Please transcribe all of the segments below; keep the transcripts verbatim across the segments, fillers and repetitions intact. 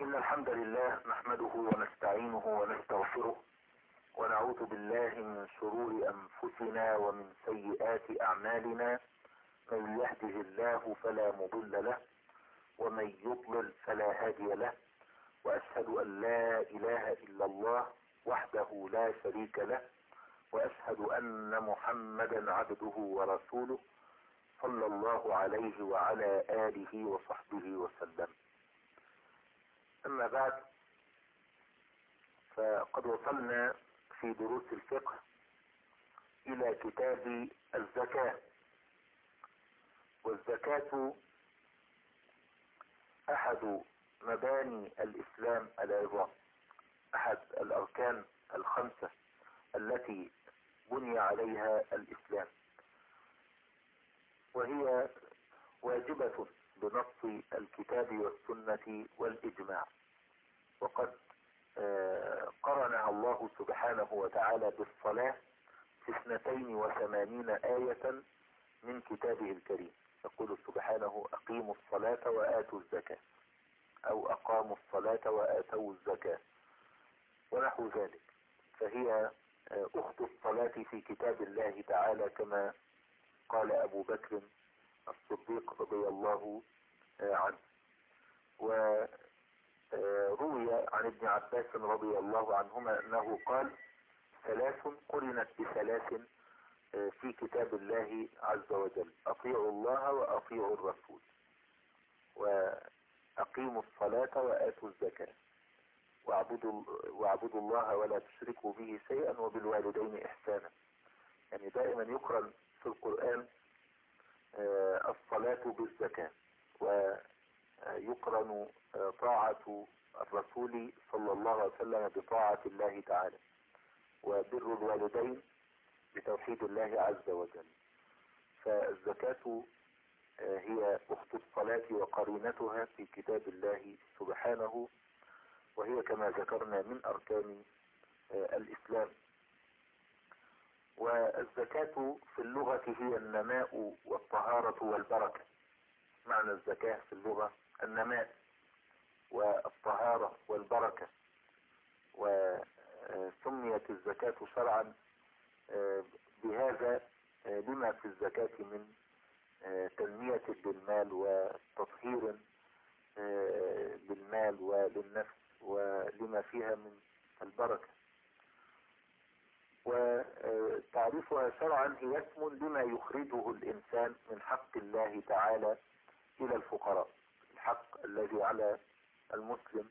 إن الحمد لله نحمده ونستعينه ونستغفره ونعوذ بالله من شرور أنفسنا ومن سيئات أعمالنا. من يهده الله فلا مضل له ومن يضلل فلا هادي له، وأشهد أن لا إله إلا الله وحده لا شريك له، وأشهد أن محمدا عبده ورسوله صلى الله عليه وعلى آله وصحبه وسلم. أما بعد، فقد وصلنا في دروس الفقه إلى كتاب الزكاة. والزكاة أحد مباني الإسلام العظام، أحد الأركان الخمسة التي بني عليها الإسلام، وهي واجبة بنص الكتاب والسنة والإجماع. وقد قرنها الله سبحانه وتعالى بالصلاة في اثنتين وثمانين آية من كتابه الكريم. يقول سبحانه: أقيموا الصلاة وآتوا الزكاة، أو أقاموا الصلاة وآتوا الزكاة، ونحو ذلك. فهي أخت الصلاة في كتاب الله تعالى، كما قال أبو بكر الصديق رضي الله عنه. وروي عن ابن عباس رضي الله عنهما أنه قال: ثلاث قرنت بثلاث في كتاب الله عز وجل: أطيعوا الله وأطيعوا الرسول، وأقيموا الصلاة وآتوا الزكاة، واعبدوا واعبدوا الله ولا تشركوا به شيئا، وبالوالدين إحسانا. يعني دائما يقرن في القرآن الصلاة بالزكاة، ويقرن طاعة الرسول صلى الله عليه وسلم بطاعة الله تعالى، وبر الوالدين بتوحيد الله عز وجل. فالزكاة هي أخت الصلاة وقرينتها في كتاب الله سبحانه، وهي كما ذكرنا من أركان الإسلام. والزكاة في اللغة هي النماء والطهارة والبركة. معنى الزكاة في اللغة النماء والطهارة والبركة. وسميت الزكاة شرعا بهذا لما في الزكاة من تنمية للمال وتطهير للمال وللنفس، ولما فيها من البركة. وتعريفها شرعا هي اسم لما يخرجه الإنسان من حق الله تعالى إلى الفقراء. الحق الذي على المسلم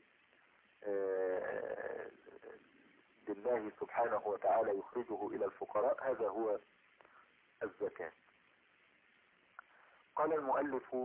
لله سبحانه وتعالى يخرجه إلى الفقراء، هذا هو الزكاة. قال المؤلف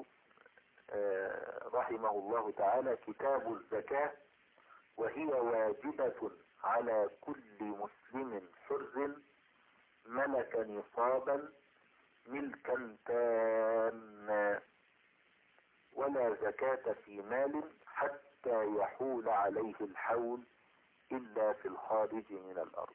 رحمه الله تعالى: كتاب الزكاة، وهي واجبة على كل مسلم حر ملك نصابا ملكا تاما، ولا زكاة في مال حتى يحول عليه الحول إلا في الخارج من الأرض.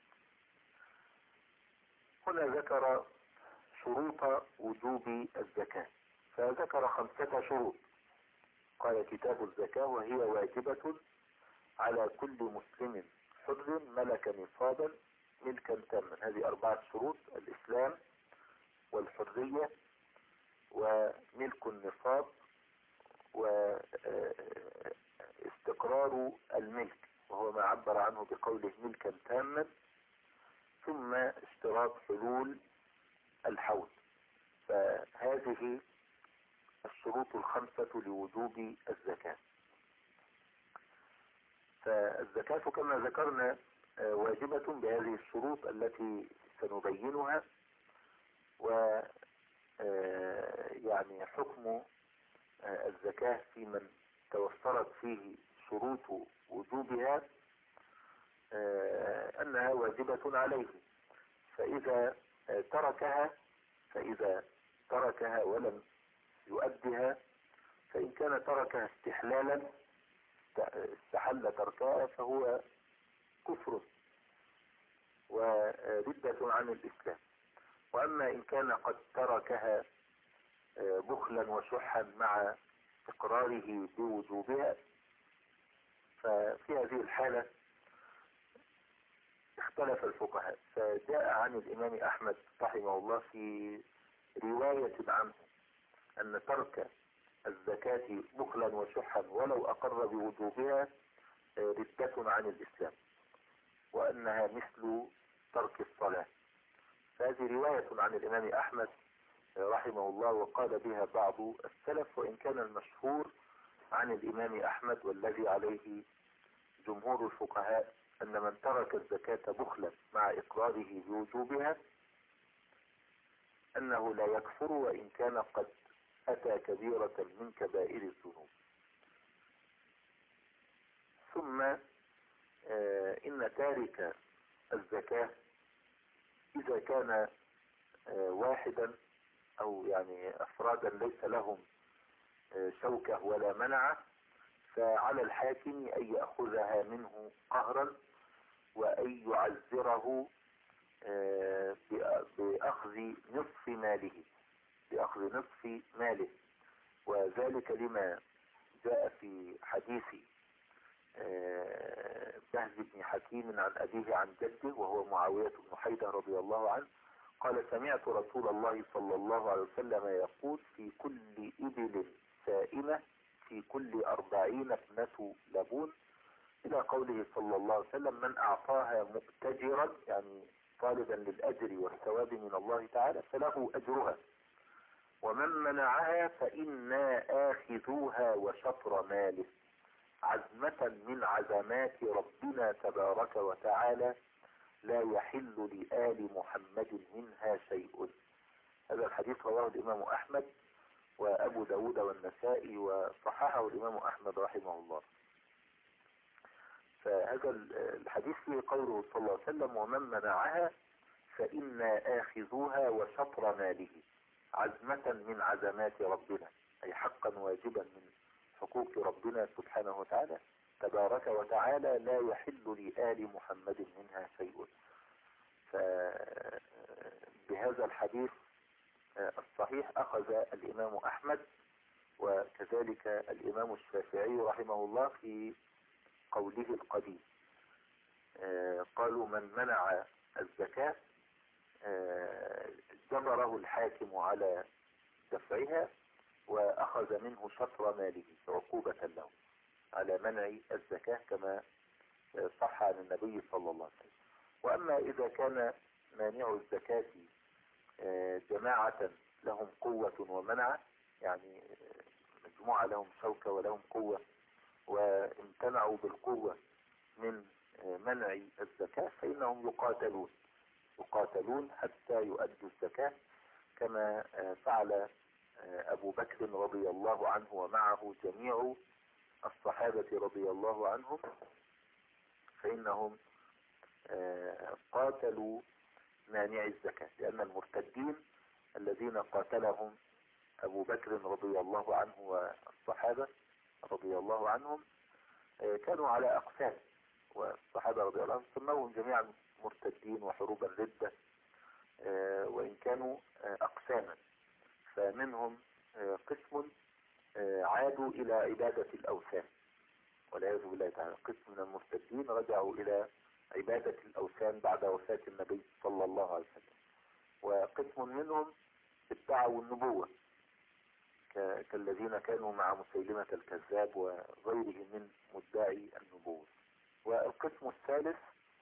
هنا ذكر شروط وجوب الزكاة، فذكر خمسة شروط. قال: كتاب الزكاة وهي واجبة على كل مسلم حر ملك نصابا ملكا تاما. هذه أربعة شروط: الإسلام، والحرية، وملك النصاب، واستقرار الملك وهو ما عبر عنه بقوله ملكا تاما، ثم اشتراط حلول الحول. فهذه الشروط الخمسة لوجوب الزكاة. فالزكاة كما ذكرنا واجبة بهذه الشروط التي سنبينها. و يعني حكم الزكاة في من توفرت فيه شروط وجوبها أنها واجبة عليه، فإذا تركها فإذا تركها ولم يؤدها، فإن كان تركها استحلالا استحل تركها فهو كفر وردة عن الإسلام. وأما إن كان قد تركها بخلا وشحا مع إقراره بوجوبها، ففي هذه الحالة اختلف الفقهاء، فجاء عن الإمام أحمد رحمه الله في رواية عنه أن ترك الزكاة بخلا وشحا ولو أقر بوجوبها ردة عن الإسلام، وأنها مثل ترك الصلاة. فهذه رواية عن الإمام أحمد رحمه الله، وقال بها بعض السلف، وإن كان المشهور عن الإمام أحمد والذي عليه جمهور الفقهاء أن من ترك الزكاة بخلا مع إقراره بوجوبها أنه لا يكفر، وإن كان قد أتى كبيرة من كبائر الذنوب. ثم آه إن تارك الزكاة إذا كان آه واحدا أو يعني أفرادا ليس لهم آه شوكة ولا منعة، فعلى الحاكم أن يأخذها منه قهرا وأن يعذره آه بأخذ نصف ماله بأخذ نصف ماله وذلك لما جاء في حديث بهز بن حكيم عن أبيه عن جده وهو معاوية بن حيدة رضي الله عنه قال: سمعت رسول الله صلى الله عليه وسلم يقول: في كل إبل سائمة في كل أربعين ابنة لبون، إلى قوله صلى الله عليه وسلم: من أعطاها مؤتجرا يعني طالبا للأجر والثواب من الله تعالى فله أجرها، ومن منعها فإنا آخذوها وشطر ماله، عزمة من عزمات ربنا تبارك وتعالى لا يحل لآل محمد منها شيء. هذا الحديث رواه الإمام أحمد وأبو داود والنسائي وصححه الإمام أحمد رحمه الله. فهذا الحديث فيه قوله صلى الله عليه وسلم: ومن منعها فإنا آخذوها وشطر ماله، عزمة من عزمات ربنا، أي حقا واجبا من حقوق ربنا سبحانه وتعالى تبارك وتعالى لا يحل لآل محمد منها شيء. فبهذا الحديث الصحيح أخذ الإمام أحمد وكذلك الإمام الشافعي رحمه الله في قوله القديم، قالوا: من منع الزكاة جبره الحاكم على دفعها وأخذ منه شطر ماله عقوبة له على منع الزكاة كما صح عن النبي صلى الله عليه وسلم. وأما إذا كان مانع الزكاة جماعة لهم قوة ومنع، يعني مجموعة لهم شوكة ولهم قوة وامتنعوا بالقوة من منع الزكاة، فإنهم يقاتلون يقاتلون حتى يؤدوا الزكاة كما فعل أبو بكر رضي الله عنه ومعه جميع الصحابة رضي الله عنهم، فإنهم قاتلوا مانع الزكاة، لأن المرتدين الذين قاتلهم أبو بكر رضي الله عنه والصحابة رضي الله عنهم كانوا على أقسام، والصحابة رضي الله عنهم سموهم جميعا مرتدين وحروب الردة، وإن كانوا أقساما، فمنهم قسم عادوا إلى عبادة الأوثان والعياذ بالله تعالى، قسم من المرتدين رجعوا إلى عبادة الأوثان بعد وفاة النبي صلى الله عليه وسلم، وقسم منهم ادعوا النبوة كالذين كانوا مع مسيلمة الكذاب وغيره من مدعي النبوة. والقسم الثالث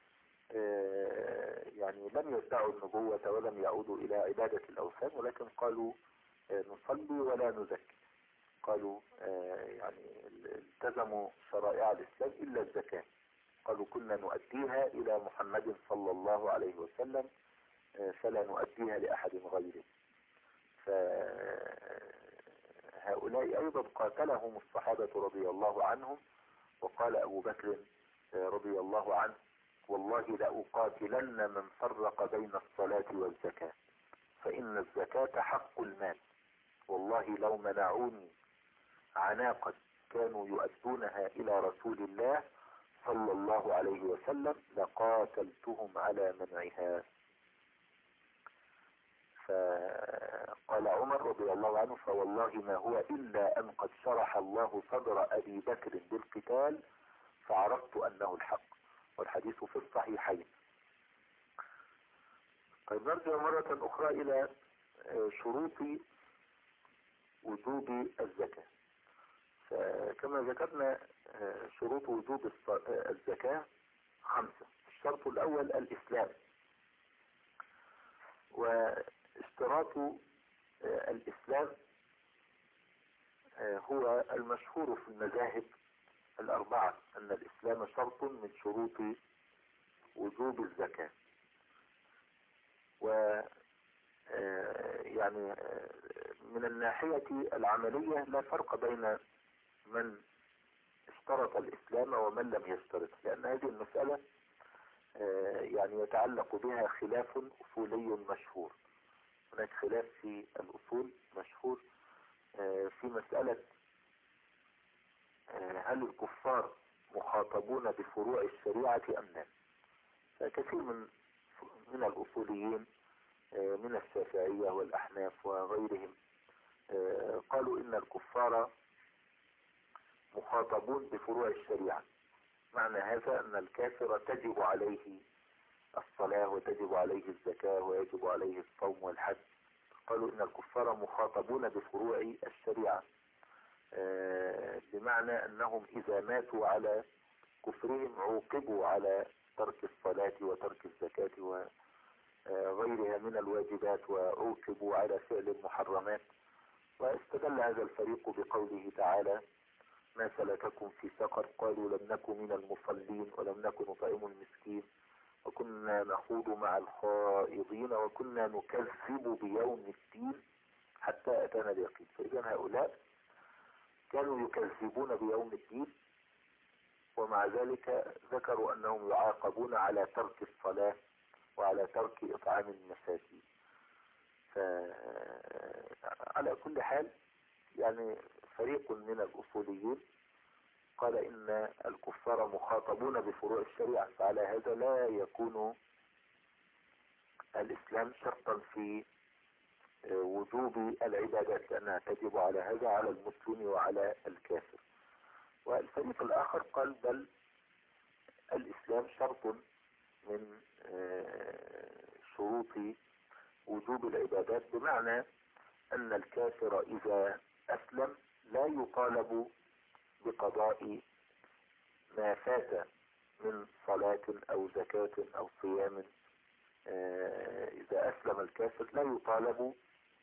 يعني لم يدعوا النبوة ولم يعودوا إلى عبادة الأوثان، ولكن قالوا نصلي ولا نزكي، قالوا يعني التزموا شرائع الإسلام إلا الزكاة، قالوا كنا نؤديها إلى محمد صلى الله عليه وسلم فلا نؤديها لأحد غيره. فهؤلاء أيضا قاتلهم الصحابة رضي الله عنهم، وقال أبو بكر رضي الله عنه: والله لأقاتلن من فرق بين الصلاة والزكاة، فإن الزكاة حق المال، والله لو منعوني عناقا كانوا يؤدونها إلى رسول الله صلى الله عليه وسلم لقاتلتهم على منعها. فقال عمر رضي الله عنه: فوالله ما هو إلا أن قد شرح الله صدر أبي بكر بالقتال فعرفت أنه الحق، والحديث في الصحيحين. طيب نرجع مرة أخرى إلى شروط وجوب الزكاة. فكما ذكرنا شروط وجوب الزكاة خمسة. الشرط الأول الإسلام، واشتراط الإسلام هو المشهور في المذاهب الأربعة أن الإسلام شرط من شروط وجوب الزكاة. و يعني من الناحية العملية لا فرق بين من اشترط الإسلام ومن لم يشترط، لأن هذه المسألة يعني يتعلق بها خلاف أصولي مشهور. هناك خلاف في الأصول مشهور في مسألة هل الكفار مخاطبون بفروع الشريعة أم لا. فكثير من من الأصوليين من الشافعية والأحناف وغيرهم قالوا إن الكفار مخاطبون بفروع الشريعة. معنى هذا أن الكافر تجب عليه الصلاة وتجب عليه الزكاة ويجب عليه الصوم والحج. قالوا إن الكفار مخاطبون بفروع الشريعة، بمعنى أنهم إذا ماتوا على كفرهم عوقبوا على ترك الصلاة وترك الزكاة وغيرها من الواجبات، وعوقبوا على فعل المحرمات. واستدل هذا الفريق بقوله تعالى: ما سلككم في سقر؟ قالوا لم نكن من المصلين ولم نكن نطعم المسكين وكنا نخوض مع الخائضين وكنا نكذب بيوم الدين حتى أتانا اليقين. فإذا هؤلاء كانوا يكذبون بيوم الدين، ومع ذلك ذكروا أنهم يعاقبون على ترك الصلاة وعلى ترك إطعام المساكين. فعلى كل حال يعني فريق من الأصوليين قال إن الكفار مخاطبون بفروع الشريعة، فعلى هذا لا يكون الإسلام شرطا في وجوب العبادات، لأنها تجب على هذا على المسلم وعلى الكافر. والفريق الآخر قال بل الإسلام شرط من شروط وجوب العبادات، بمعنى أن الكافر إذا أسلم لا يطالب بقضاء ما فات من صلاة أو زكاة أو صيام. إذا أسلم الكافر لا يطالب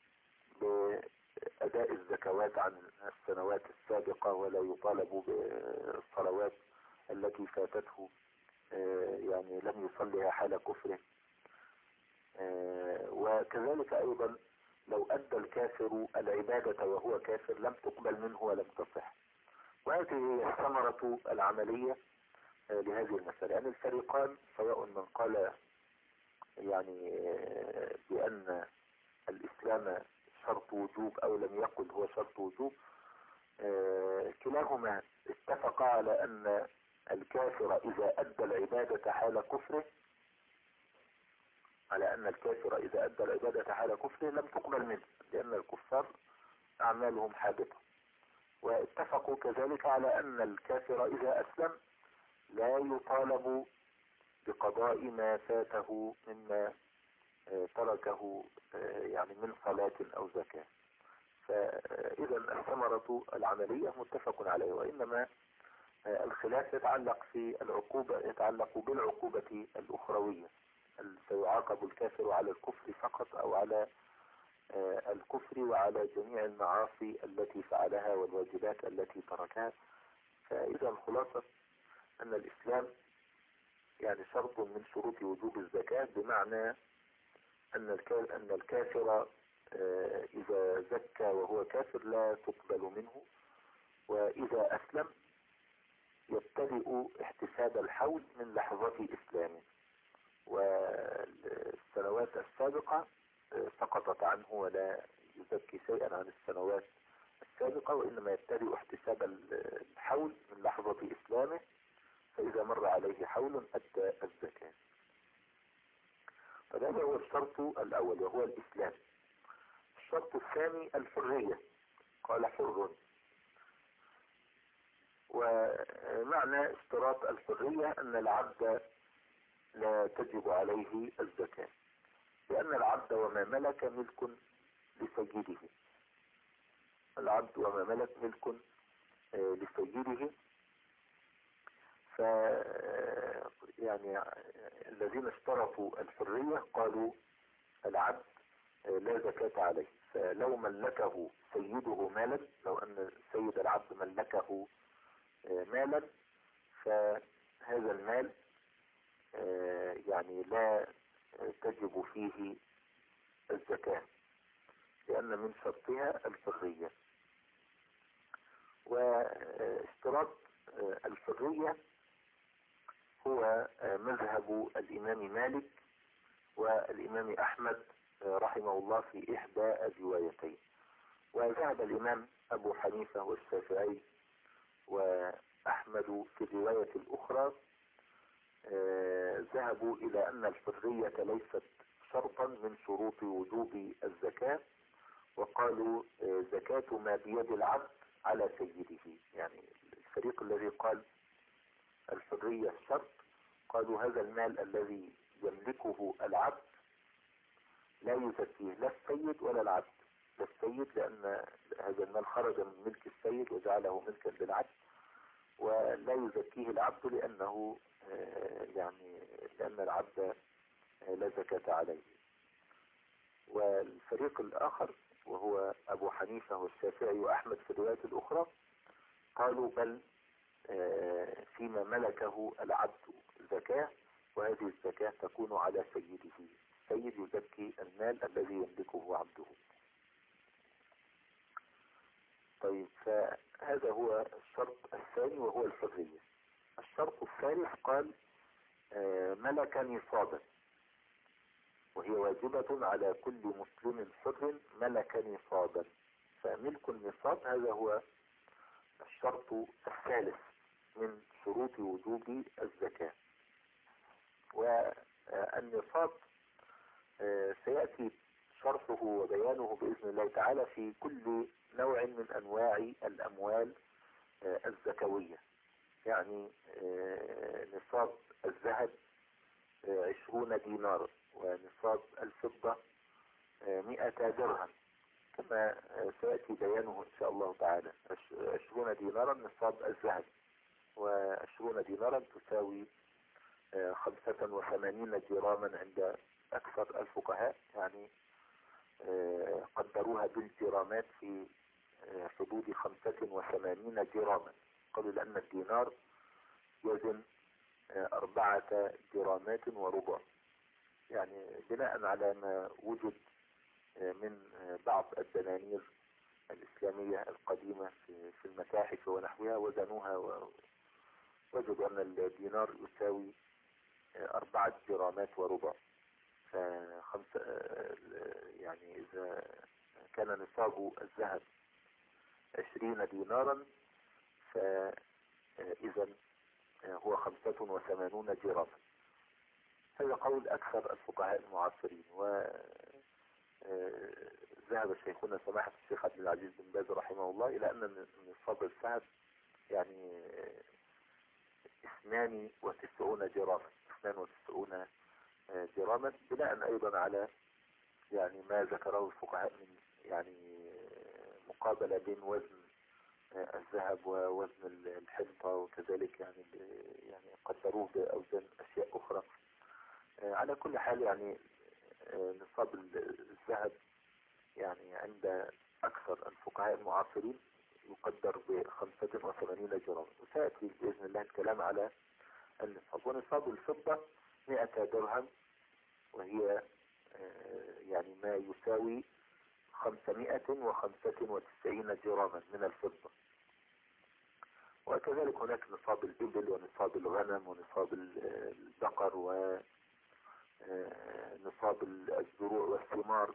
بأداء الزكوات عن السنوات السابقة، ولا يطالب بالصلوات التي فاتته يعني لم يصلها حال كفره. وكذلك أيضا لو أدى الكافر العبادة وهو كافر لم تقبل منه ولم تصح. وهذه هي الثمرة العملية لهذه المسألة. يعني الفريقان سواء من قال يعني بأن الإسلام شرط وجوب أو لم يقل هو شرط وجوب، كلاهما اتفق على أن الكافر إذا أدى العبادة حال كفره على أن الكافر إذا أدى العبادة حال كفره لم تقبل منه، لأن الكفار أعمالهم حابطة. واتفقوا كذلك على أن الكافر إذا أسلم لا يطالب بقضاء ما فاته مما تركه يعني من صلاة أو زكاة. فإذا الثمرة العملية متفق عليه، وإنما الخلاف يتعلق في العقوبة يتعلق بالعقوبة الأخروية. هل سيعاقب الكافر على الكفر فقط أو على الكفر وعلى جميع المعاصي التي فعلها والواجبات التي تركها؟ فإذا الخلاصة أن الإسلام يعني شرط من شروط وجوب الزكاة، بمعنى أن أن الكافر إذا زكى وهو كافر لا تقبل منه، وإذا أسلم يبتدئ احتساب الحول من لحظة إسلامه، والسنوات السابقة سقطت عنه ولا يزكي شيئا عن السنوات السابقة، وإنما يبتدئ احتساب الحول من لحظة إسلامه، فإذا مر عليه حول أدى الزكاة. فهذا هو الشرط الأول وهو الإسلام. الشرط الثاني الحرية. قال حر. ومعنى اشتراط الحرية أن العبد لا تجب عليه الزكاة، لأن العبد وما ملك ملك لسيده. العبد وما ملك ملك لسيده. ف يعني الذين اشترطوا الحرية قالوا العبد لا زكاة عليه. فلو ملكه سيده مالا، لو أن سيد العبد ملكه مالا، فهذا المال يعني لا تجب فيه الزكاة، لأن من شرطها الحرية. واشتراط الحرية هو مذهب الإمام مالك والإمام أحمد رحمه الله في إحدى الروايتين. وذهب الإمام أبو حنيفة والشافعي وأحمد في الرواية الأخرى ذهبوا إلى أن الحرية ليست شرطا من شروط وجوب الزكاة، وقالوا زكاة ما بيد العبد على سيده. يعني الفريق الذي قال الحرية شرط قالوا هذا المال الذي يملكه العبد لا يزكيه لا السيد ولا العبد. لا السيد لأن هذا المال خرج من ملك السيد وجعله ملكا للعبد، ولا يزكيه العبد لأنه يعني لأن العبد لا زكاة عليه. والفريق الآخر وهو أبو حنيفة والشافعي وأحمد في الروايات الأخرى قالوا بل فيما ملكه العبد زكاة، وهذه الزكاة تكون على سيده. سيد يزكي المال الذي يملكه عبده. طيب، فهذا هو الشرط الثاني وهو الحرية. الشرط الثالث قال ملك نصابا، وهي واجبة على كل مسلم حر ملك نصابا. فملك النصاب هذا هو الشرط الثالث من شروط وجوب الزكاة. والنصاب سيأتي شرحه وبيانه بإذن الله تعالى في كل نوع من أنواع الأموال الزكوية. يعني نصاب الذهب عشرون دينار، ونصاب الفضة مئة درهم، كما سيأتي بيانه إن شاء الله تعالى. عشرون دينارا نصاب الذهب، وعشرون دينارا تساوي خمسة وثمانين جراما عند أكثر الفقهاء. يعني قدروها بالجرامات في حدود خمسة وثمانين جراما. قالوا لأن الدينار يزن أربعة جرامات وربع، يعني بناء على ما وجد من بعض الدنانير الإسلامية القديمة في المتاحف ونحوها، وزنوها ووجدوا أن الدينار يساوي أربعة جرامات وربع. فخمسة يعني إذا كان نصاب الذهب عشرين دينارا فإذا هو خمسة وثمانون جراما. هذا قول أكثر الفقهاء المعاصرين. وذهب شيخنا سماحة الشيخ عبد العزيز بن باز رحمه الله إلى أن نصاب الذهب يعني اثنان وتسعون جراما اثنان وتسعون جراما، بناء أيضا على يعني ما ذكره الفقهاء من يعني مقابلة بين وزن الذهب ووزن الحنطة، وكذلك يعني يعني قدروه بأوزان أشياء أخرى. على كل حال يعني نصاب الذهب يعني عند أكثر الفقهاء المعاصرين يقدر بخمسة وثمانين جرام، وسيأتي بإذن الله الكلام على النصاب. ونصاب الفضة مئة درهم، وهي يعني ما يساوي خمسمائة وخمسة وتسعين جراما من الفضة. وكذلك هناك نصاب الإبل ونصاب الغنم ونصاب البقر ونصاب الزروع والثمار.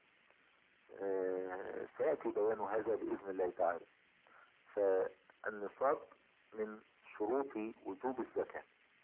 سيأتي بيان هذا بإذن الله تعالى. فالنصاب من شروط وجوب الزكاة.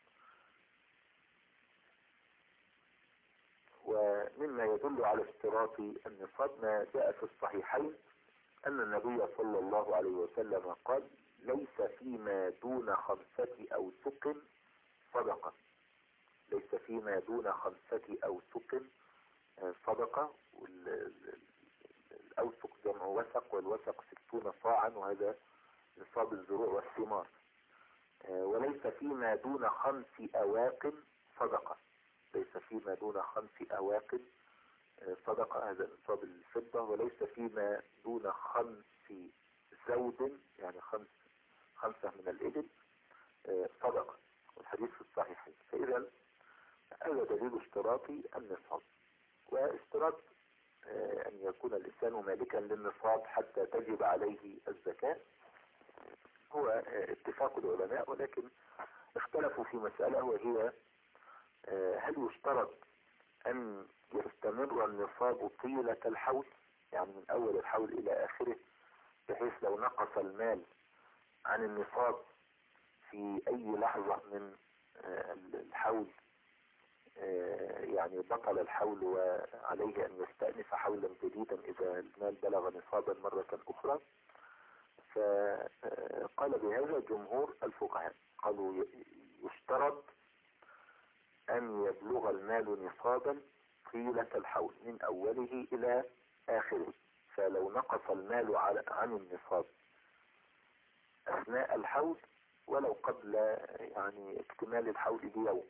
ومما يدل على اشتراط النصاب ما جاء في الصحيحين أن النبي صلى الله عليه وسلم قال ليس فيما دون خمسة أوسق صدقة. ليس فيما دون خمسة أوسق صدقة. والأوسق جمع وسق، والوسق ستون صاعا، وهذا نصاب الزروع والثمار. وليس فيما دون خمس أواق صدقة. ليس فيما دون خمس أواق صدقة، هذا نصاب الفضة. وليس فيما دون خمس زود، يعني خمس خمسة من الإبل صدقة، والحديث في الصحيحين. فإذا هذا دليل اشتراطي النصاب، واشتراط أن يكون الإنسان مالكا للنصاب حتى تجب عليه الزكاة هو اتفاق العلماء، ولكن اختلفوا في مسألة، وهي هل يشترط أن يستمر النصاب طيلة الحول، يعني من أول الحول إلى آخره، بحيث لو نقص المال عن النصاب في أي لحظة من الحول يعني بطل الحول وعليه أن يستأنف حولا جديدا إذا المال بلغ نصابا مرة أخرى. فقال بهذا جمهور الفقهاء، قالوا يشترط أن يبلغ المال نصابا طيلة الحول من أوله إلى آخره. فلو نقص المال عن النصاب أثناء الحول ولو قبل يعني اكتمال الحول بيوم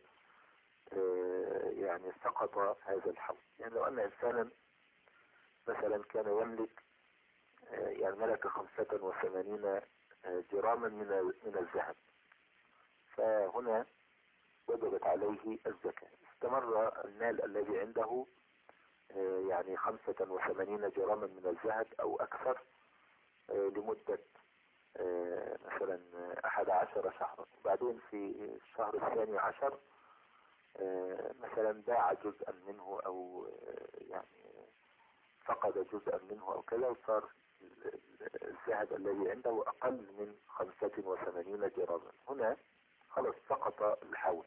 يعني سقط هذا الحول. يعني لو أن إنسانا مثلا كان يملك يعني ملك خمسة وثمانين جراما من من الذهب، فهنا وجبت عليه الزكاة. استمر المال الذي عنده يعني خمسة وثمانين جراما من الذهب أو أكثر لمدة مثلا أحد عشر شهرا، وبعدين في الشهر الثاني عشر مثلا باع جزءا منه أو يعني فقد جزءا منه أو كذا، وصار الذهب الذي عنده أقل من خمسة وثمانين جراما. هنا خلاص سقط الحول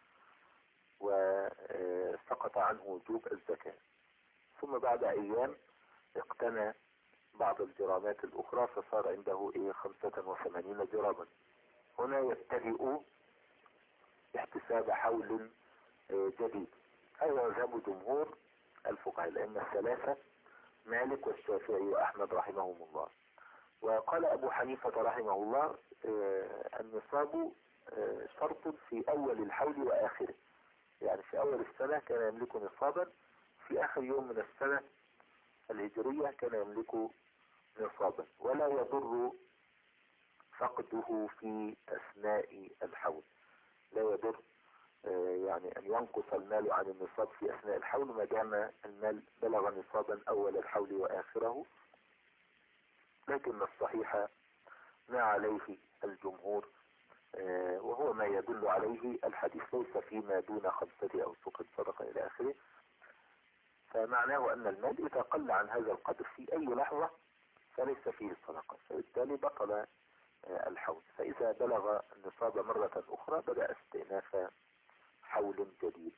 وسقط عنه وجوب الزكاة. ثم بعد أيام اقتنى بعض الجرامات الأخرى فصار عنده إيه خمسة وثمانين جراما. هنا يبتدئ احتساب حول جديد. هذا مذهب جمهور الفقهاء الأئمة الثلاثة مالك والشافعي وأحمد رحمهم الله. وقال أبو حنيفة رحمه الله النصاب شرط في أول الحول وآخره، يعني في أول السنة كان يملك نصابا، في آخر يوم من السنة الهجرية كان يملك نصابا، ولا يضر فقده في أثناء الحول. لا يضر يعني أن ينقص المال عن النصاب في أثناء الحول ما دام المال بلغ نصابا أول الحول وآخره. لكن الصحيح ما عليه الجمهور وهو ما يدل عليه الحديث، ليس فيما دون خمسة أوسق صدقة إلى آخره. فمعناه أن المال إذا قل عن هذا القدر في أي لحظة فليس فيه صدقة، فبالتالي بطل الحول. فإذا بلغ النصاب مرة أخرى بدأ استئناف حول جديد.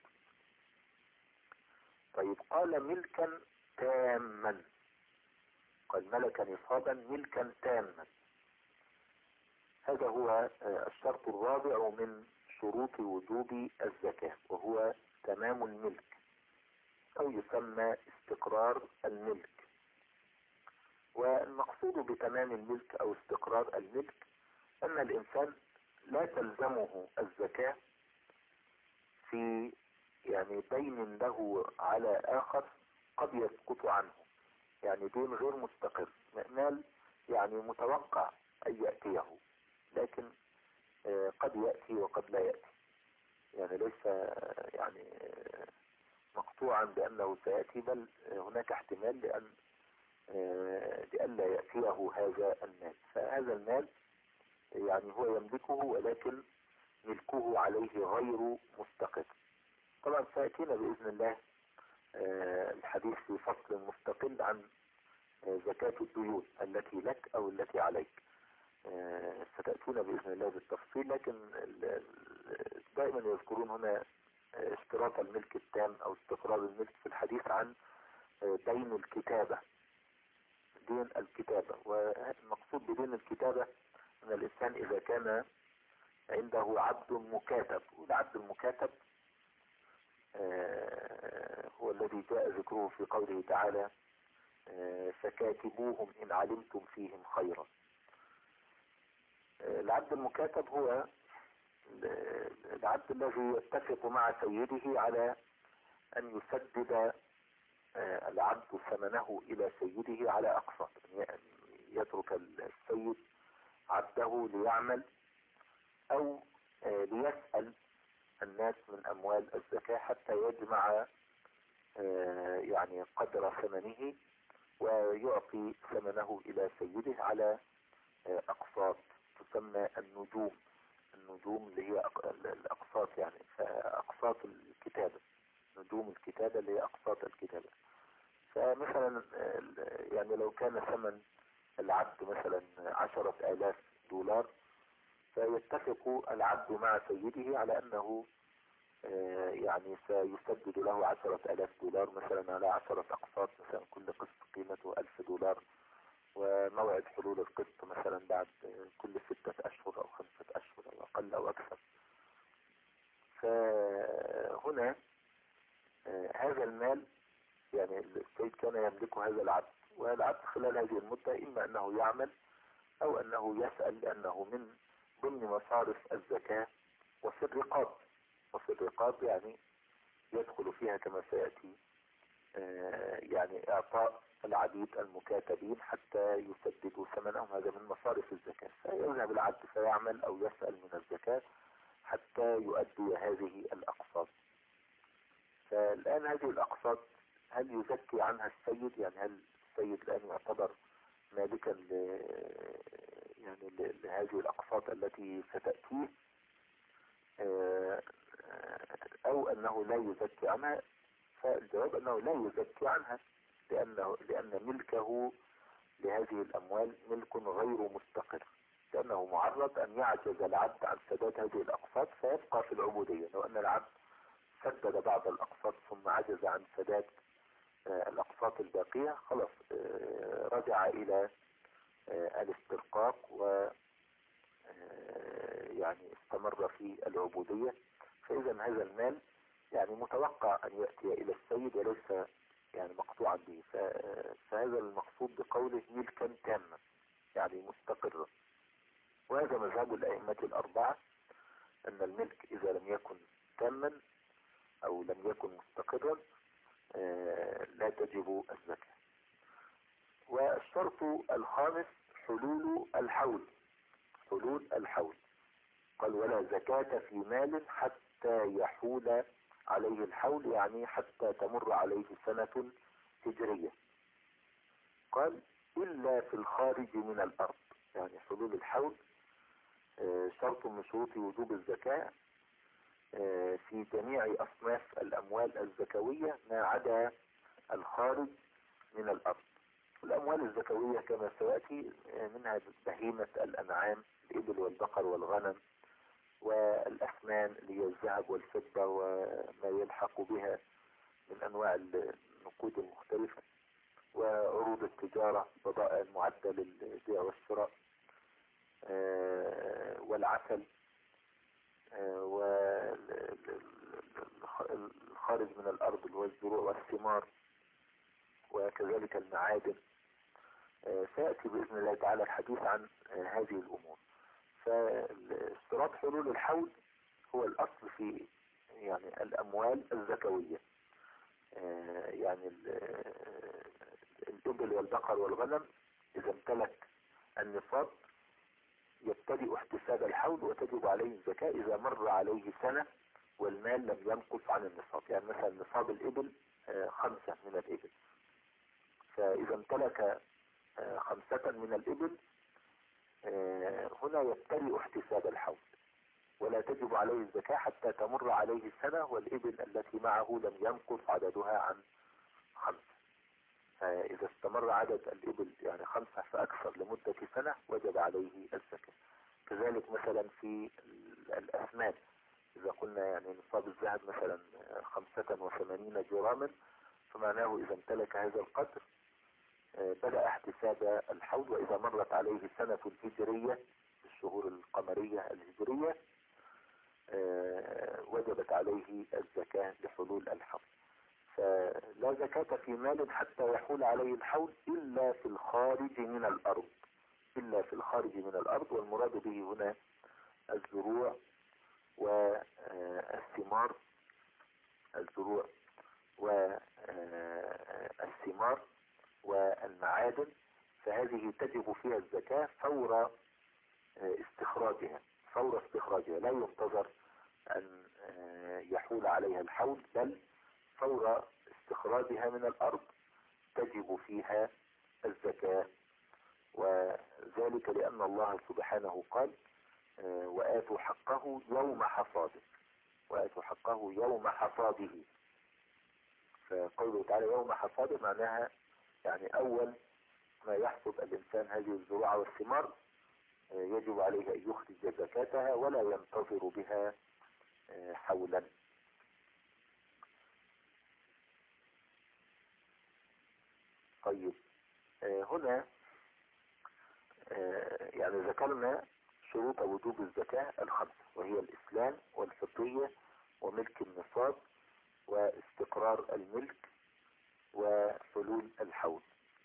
طيب قال ملكا تاما، قال ملك نصابا ملكا تاما. هذا هو الشرط الرابع من شروط وجوب الزكاة، وهو تمام الملك أو يسمى استقرار الملك. والمقصود بتمام الملك أو استقرار الملك أن الإنسان لا تلزمه الزكاة في يعني دين له على آخر قد يسقط عنه، يعني دين غير مستقر، مال يعني متوقع أن يأتيه لكن قد يأتي وقد لا يأتي، يعني ليس يعني مقطوعا بأنه سيأتي، بل هناك احتمال لأن لألا يأتيه هذا المال. فهذا المال يعني هو يملكه ولكن ملكه عليه غير مستقر. طبعا سيأتينا بإذن الله الحديث في فصل مستقل عن زكاة الديون التي لك أو التي عليك، ستأتون بإذن الله بالتفصيل. لكن دائما يذكرون هنا اشتراط الملك التام أو استقرار الملك في الحديث عن دين الكتابة، دين الكتابة. والمقصود بدين الكتابة ان الانسان اذا كان عنده عبد مكاتب، والعبد المكاتب آه هو الذي جاء ذكره في قوله تعالى آه فكاتبوهم ان علمتم فيهم خيرا. آه العبد المكاتب هو العبد الذي يتفق مع سيده على ان يسدد آه العبد ثمنه الى سيده على اقساط، يعني يترك السيد عبده ليعمل او آه ليسأل الناس من اموال الزكاة حتى يجمع آه يعني قدر ثمنه ويعطي ثمنه الى سيده على آه اقساط تسمى النجوم. النجوم اللي هي الاقساط، يعني اقساط الكتابة، نجوم الكتابة اللي هي اقساط الكتابة. فمثلا يعني لو كان ثمن العبد مثلا عشرة الاف دولار، فيتفق العبد مع سيده على انه يعني سيسدد له عشرة الاف دولار مثلا على عشرة اقساط، مثلا كل قسط قيمته الف دولار، وموعد حلول القسط مثلا بعد كل ستة اشهر او خمسة اشهر او اقل او اكثر. فهنا هذا المال يعني السيد كان يملكه هذا العبد، والعبد خلال هذه المدة اما انه يعمل او انه يسأل، لانه من ضمن مصارف الزكاة وفي الرقاب. وفي الرقاب يعني يدخل فيها كما سيأتي يعني اعطاء العبيد المكاتبين حتى يسددوا ثمنهم، هذا من مصارف الزكاة. فيذهب العبد فيعمل او يسأل من الزكاة حتى يؤدي هذه الاقساط. فالان هذه الاقساط هل يزكي عنها السيد؟ يعني هل السيد الان يعتبر مالكا ل يعني لهذه الاقساط التي ستأتيه او انه لا يزكي عنها؟ فالجواب انه لا يزكي عنها، لانه لان ملكه لهذه الاموال ملك غير مستقر، لانه معرض ان يعجز العبد عن سداد هذه الاقساط فيبقى في العبودية. لو ان العبد سدد بعض الاقساط ثم عجز عن سداد الاقساط الباقية، خلاص رجع الى الاسترقاق و يعني استمر في العبودية. فاذا هذا المال يعني متوقع ان يأتي الى السيد وليس يعني مقطوعا به. فهذا المقصود بقوله ملكا تاما يعني مستقرا. وهذا مذهب الائمة الاربعة، ان الملك اذا لم يكن تاما او لم يكن مستقرا لا تجب الزكاة. والشرط الخامس حلول الحول. حلول الحول قال ولا زكاة في مال حتى يحول عليه الحول، يعني حتى تمر عليه سنة هجرية. قال إلا في الخارج من الأرض. يعني حلول الحول شرط من شروط وجوب الزكاة في جميع أصناف الأموال الزكوية ما عدا الخارج من الأرض. الأموال الزكوية كما سيأتي منها بهيمة الأنعام، الإبل والبقر والغنم، والأثمان اللي هي الذهب والفضة وما يلحق بها من أنواع النقود المختلفة، وعروض التجارة، بضائع معدة للبيع والشراء، والعسل، والخارج من الأرض اللي هو الزروع والثمار، وكذلك المعادن. سيأتي بإذن الله تعالى الحديث عن هذه الأمور. فاشتراط حلول الحول هو الأصل في يعني الأموال الزكوية. يعني الإبل والبقر والغنم إذا امتلك النصاب يبتدئ احتساب الحول وتجب عليه الزكاة إذا مر عليه سنة والمال لم ينقص عن النصاب. يعني مثلا نصاب الإبل خمسة من الإبل، فإذا امتلك خمسة من الإبل هنا يبتدئ احتساب الحول، ولا تجب عليه الزكاة حتى تمر عليه سنة والإبل التي معه لم ينقص عددها عن خمسة. فإذا استمر عدد الإبل يعني خمسة فأكثر لمدة سنة وجب عليه الزكاة. كذلك مثلا في الأثمان، إذا قلنا يعني نصاب الذهب مثلا خمسة وثمانين جراما، فمعناه إذا امتلك هذا القدر بدأ احتساب الحول، وإذا مرت عليه سنة هجرية الشهور القمرية الهجرية وجبت عليه الزكاة لحلول الحول. فلا زكاة في مال حتى يحول عليه الحول إلا في الخارج من الأرض، إلا في الخارج من الأرض. والمراد به هنا الزروع والثمار، الزروع والثمار والمعادن، فهذه تجب فيها الزكاة فور استخراجها، فور استخراجها، لا ينتظر أن يحول عليها الحول، بل فور استخراجها من الأرض تجب فيها الزكاة. وذلك لأن الله سبحانه قال وآتوا حقه يوم حصاده، وآتوا حقه يوم حصاده. فقوله تعالى يوم حصاده معناها يعني أول ما يحصد الإنسان هذه الزروع والثمار يجب عليه أن يخرج زكاتها ولا ينتظر بها حولا. طيب هنا يعني ذكرنا شروط وجوب الزكاة الخمسة، وهي الإسلام والفطرية وملك النصاب واستقرار الملك وحلول الحول.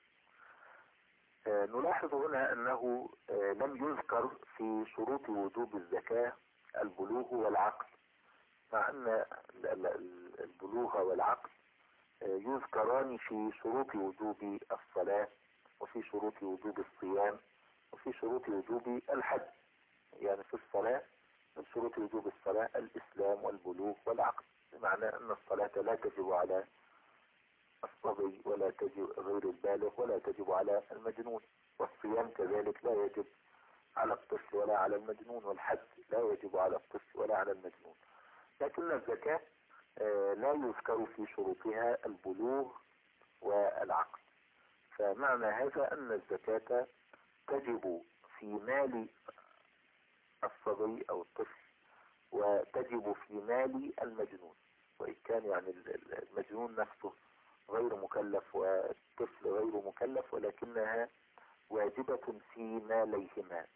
نلاحظ هنا أنه لم يذكر في شروط وجوب الزكاة البلوغ والعقل، مع أن البلوغ والعقل يذكران في شروط وجوب الصلاة وفي شروط وجوب الصيام وفي شروط وجوب الحج. يعني في الصلاة من شروط وجوب الصلاة الإسلام والبلوغ والعقل، بمعنى أن الصلاة لا تجب على الصبي ولا تجب غير البالغ ولا تجب على المجنون، والصيام كذلك لا يجب على الطفل ولا على المجنون، والحج لا يجب على الطفل ولا على المجنون. لكن الزكاة لا يذكر في شروطها البلوغ والعقل. فمعنى هذا أن الزكاة تجب في مال الصبي أو الطفل وتجب في مال المجنون، وإن كان يعني المجنون نفسه غير مكلف والطفل غير مكلف، ولكنها واجبة في ماليهما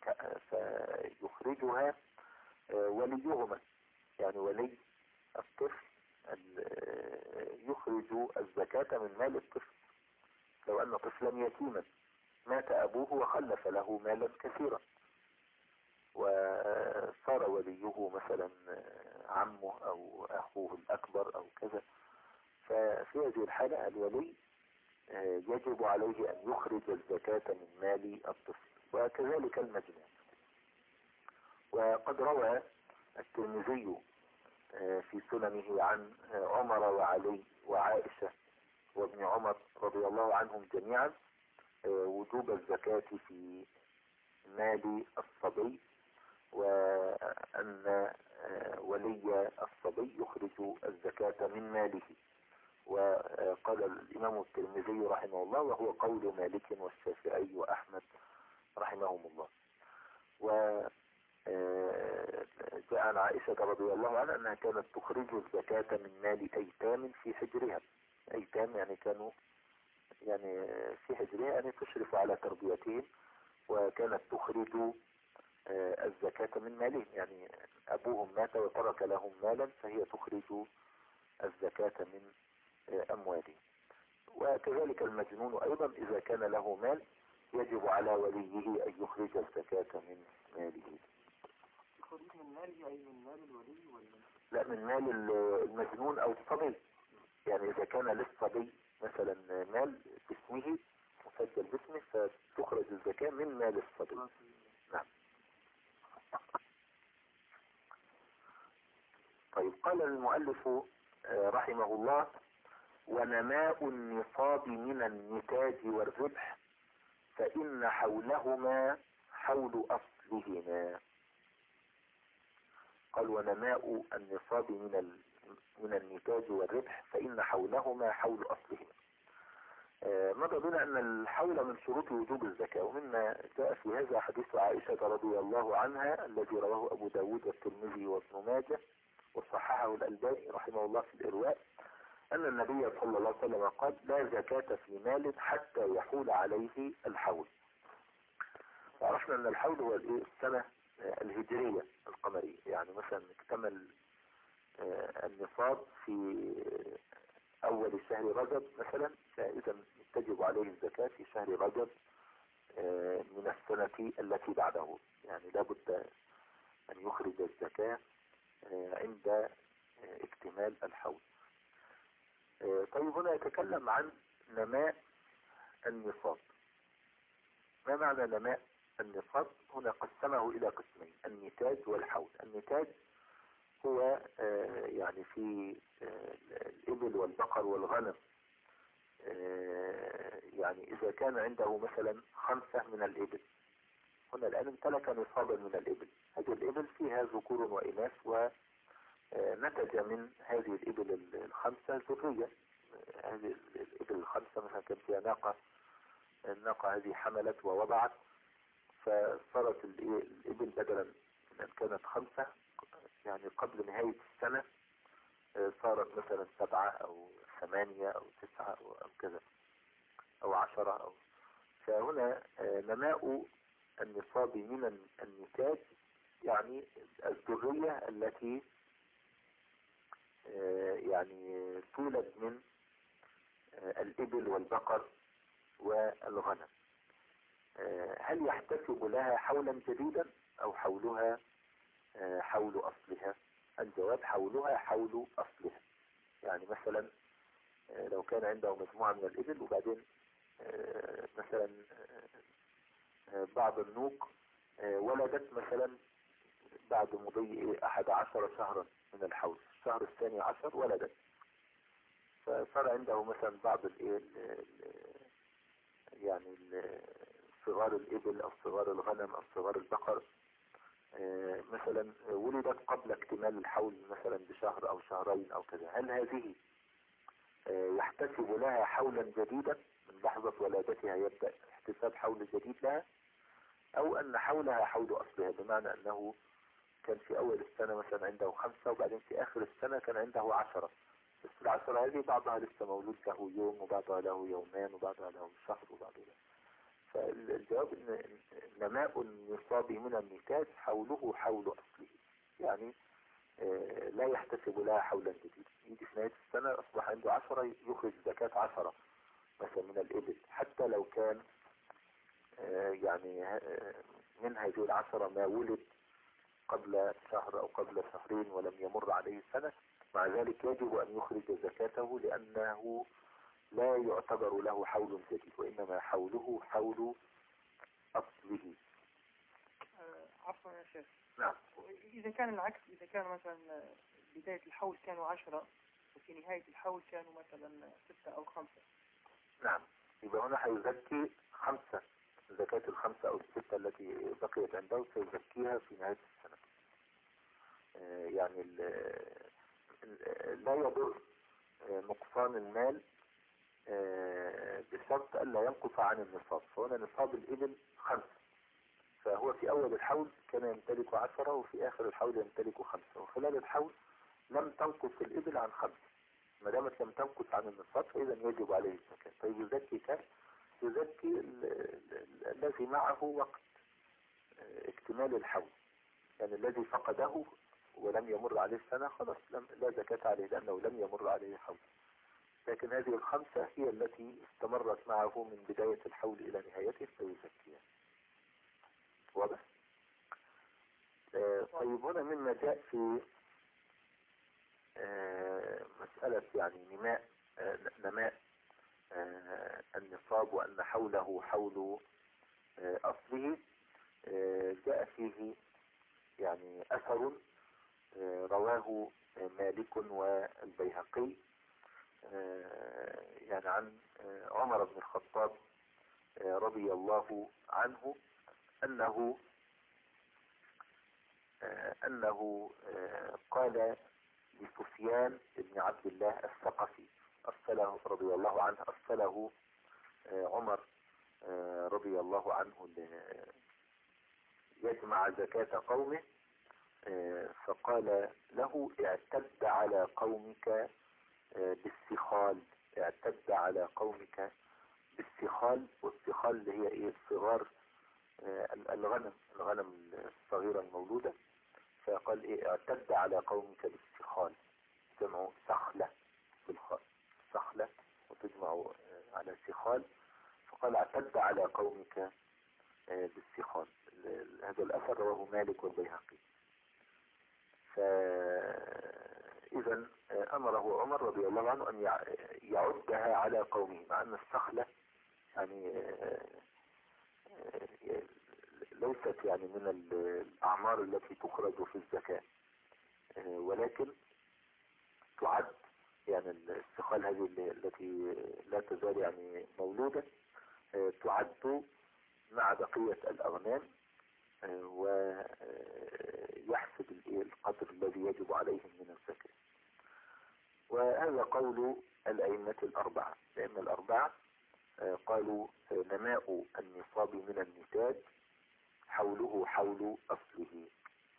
فيخرجها وليهما، يعني ولي الطفل يخرج الزكاة من مال الطفل. لو أن طفلا يتيما مات أبوه وخلف له مالا كثيرا وصار وليه مثلا عمه أو أخوه الأكبر أو كذا، ففي هذه الحالة الولي يجب عليه أن يخرج الزكاة من مال الطفل، وكذلك المجنون. وقد روى الترمذي في سننه عن عمر وعلي وعائشة وابن عمر رضي الله عنهم جميعا وجوب الزكاة في مال الصبي، وأن ولي الصبي يخرج الزكاة من ماله. وقال الإمام الترمذي رحمه الله وهو قول مالك والشافعي وأحمد رحمهم الله. وجاء عن عائشة رضي الله عنها أنها كانت تخرج الزكاة من مال أيتام في حجرها. أيتام يعني كانوا يعني في حجرها يعني تشرف على تربيتهم، وكانت تخرج الزكاة من مالهم، يعني أبوهم مات وترك لهم مالا فهي تخرج الزكاة من أموالهم. وكذلك المجنون أيضا إذا كان له مال يجب على وليه أن يخرج الزكاة من ماله. يخرج من ماله أي من مال الولي ولا؟ لا، من مال المجنون أو الصبي. يعني إذا كان للصبي مثلا مال باسمه مسجل باسمه فتخرج الزكاة من مال الصبي. نعم. طيب قال المؤلف رحمه الله ونماء النصاب من النتاج والربح فإن حولهما حول أصلهما. قال ونماء النصاب من من النتاج والربح فإن حولهما حول أصلهما. مضى بنا أن الحول من شروط وجوب الزكاة، ومما جاء في هذا حديث عائشة رضي الله عنها الذي رواه أبو داود والترمذي وابن ماجه وصححه الألباني رحمه الله في الإرواء، أن النبي صلى الله عليه وسلم قال لا زكاة في مال حتى يحول عليه الحول. عرفنا ان الحول هو الايه السنة الهجرية القمرية. يعني مثلا اكتمل النصاب في اول شهر رجب مثلا، فاذا تجب عليه الزكاة في شهر رجب من السنة التي بعده. يعني لابد ان يخرج الزكاة عند اكتمال الحول. طيب هنا يتكلم عن نماء النصاب. ما معنى نماء النصاب؟ هنا قسمه الى قسمين، النتاج والحول. النتاج هو يعني في الإبل والبقر والغنم، يعني إذا كان عنده مثلا خمسة من الإبل، هنا الآن امتلك نصابا من الإبل. هذه الإبل فيها ذكور وإناث، ونتج من هذه الإبل الخمسة ذرية. هذه الإبل الخمسة مثلا كان فيها ناقة، الناقة هذه حملت ووضعت، فصارت الإبل بدلا من أن كانت خمسة يعني قبل نهاية السنة صارت مثلا سبعة أو ثمانية أو تسعة أو كذا أو عشرة أو. فهنا نماء النصاب من النتاج يعني الذرية التي يعني تولد من الإبل والبقر والغنم. هل يحتسب لها حولا جديدا أو حولها حول أصلها؟ الجواب حولها حول أصلها. يعني مثلا لو كان عنده مجموعة من الإبل، وبعدين مثلا بعض النوق ولدت مثلا بعد مضي أحد عشر شهرا من الحول، الشهر الثاني عشر ولدت، فصار عنده مثلا بعض الإيه يعني صغار الإبل أو صغار الغنم أو صغار البقر مثلا ولدت قبل اكتمال الحول مثلا بشهر أو شهرين أو كذا. هل هذه يحتسب لها حولا جديدا من لحظة ولادتها، يبدأ احتساب حول جديد لها، أو أن حولها حول أصلها؟ بمعنى أنه كان في أول السنة مثلا عنده خمسة، وبعدين في آخر السنة كان عنده عشرة، بس العشرة هذه بعضها لسه مولود له يوم، وبعضها له يومين، وبعضها له شهر، وبعضها له. فالجواب ان نماء النصاب من النتاج حوله حول أصله، يعني لا يحتسب لها حولا جديدا. يجي في نهاية السنة أصبح عنده عشرة، يخرج زكاة عشرة مثلا من الإبل، حتى لو كان يعني من هذه العشرة ما ولد قبل شهر أو قبل شهرين ولم يمر عليه سنة، مع ذلك يجب أن يخرج زكاته، لأنه لا يعتبر له حول جديد، وإنما حوله حول أصله. عفوا يا شيخ. نعم. إذا كان العكس، إذا كان مثلا بداية الحول كانوا عشرة وفي نهاية الحول كانوا مثلا ستة أو خمسة. نعم، يبقى هنا هيزكي خمسة، زكاة الخمسة أو الستة التي بقيت عنده سيزكيها في نهاية السنة. يعني لا يضر نقصان المال بشرط ألا ينقص عن النصاب. فهنا نصاب الإبل خمسة، فهو في أول الحول كان يمتلك عشرة، وفي آخر الحول يمتلك خمسة، وخلال الحول لم تنقص الإبل عن خمسة. ما دامت لم تنقص عن النصاب فإذا يجب عليه الزكاة. طيب يزكي كم؟ يزكي الذي معه وقت اكتمال الحول، يعني الذي فقده ولم يمر عليه السنة خلاص لا زكاة عليه، لأنه لم يمر عليه حول. لكن هذه الخمسة هي التي استمرت معه من بداية الحول إلى نهايته فيزكيها. واضح؟ آه طيب هنا مما جاء في آه مسألة يعني نماء آه نماء آه النصاب، وأن حوله حول آه أصله، آه جاء فيه يعني أثر آه رواه آه مالك والبيهقي آه يعني عن آه عمر بن الخطاب آه رضي الله عنه أنه آه أنه آه قال لسفيان بن عبد الله الثقفي، أرسله رضي الله عنه، أرسله آه عمر آه رضي الله عنه يجمع زكاة قومه، آه فقال له اعتد على قومك آه بالسخال، اعتد على قومك بالسخال. والسخال اللي هي ايه؟ الصغار الغنم الغنم الصغيرة المولودة، فقال إيه اعتد على قومك بالسخال، جمعوا سخلة بالخاء، سخلة وتجمع على سخال، فقال اعتد على قومك بالسخال. هذا الأثر رواه مالك والبيهقي. فإذا أمره عمر رضي الله عنه أن يعدها على قومه، مع أن السخلة يعني ليست يعني من الأعمار التي تخرج في الزكاة، ولكن تعد يعني السخال هذه التي لا تزال يعني مولودة تعد مع بقية الأغنام، ويحسب القدر الذي يجب عليهم من الزكاة. وهذا قول الأئمة الأربعة. الأئمة الأربعة قالوا نماء النصاب من النتاج حوله حول أصله.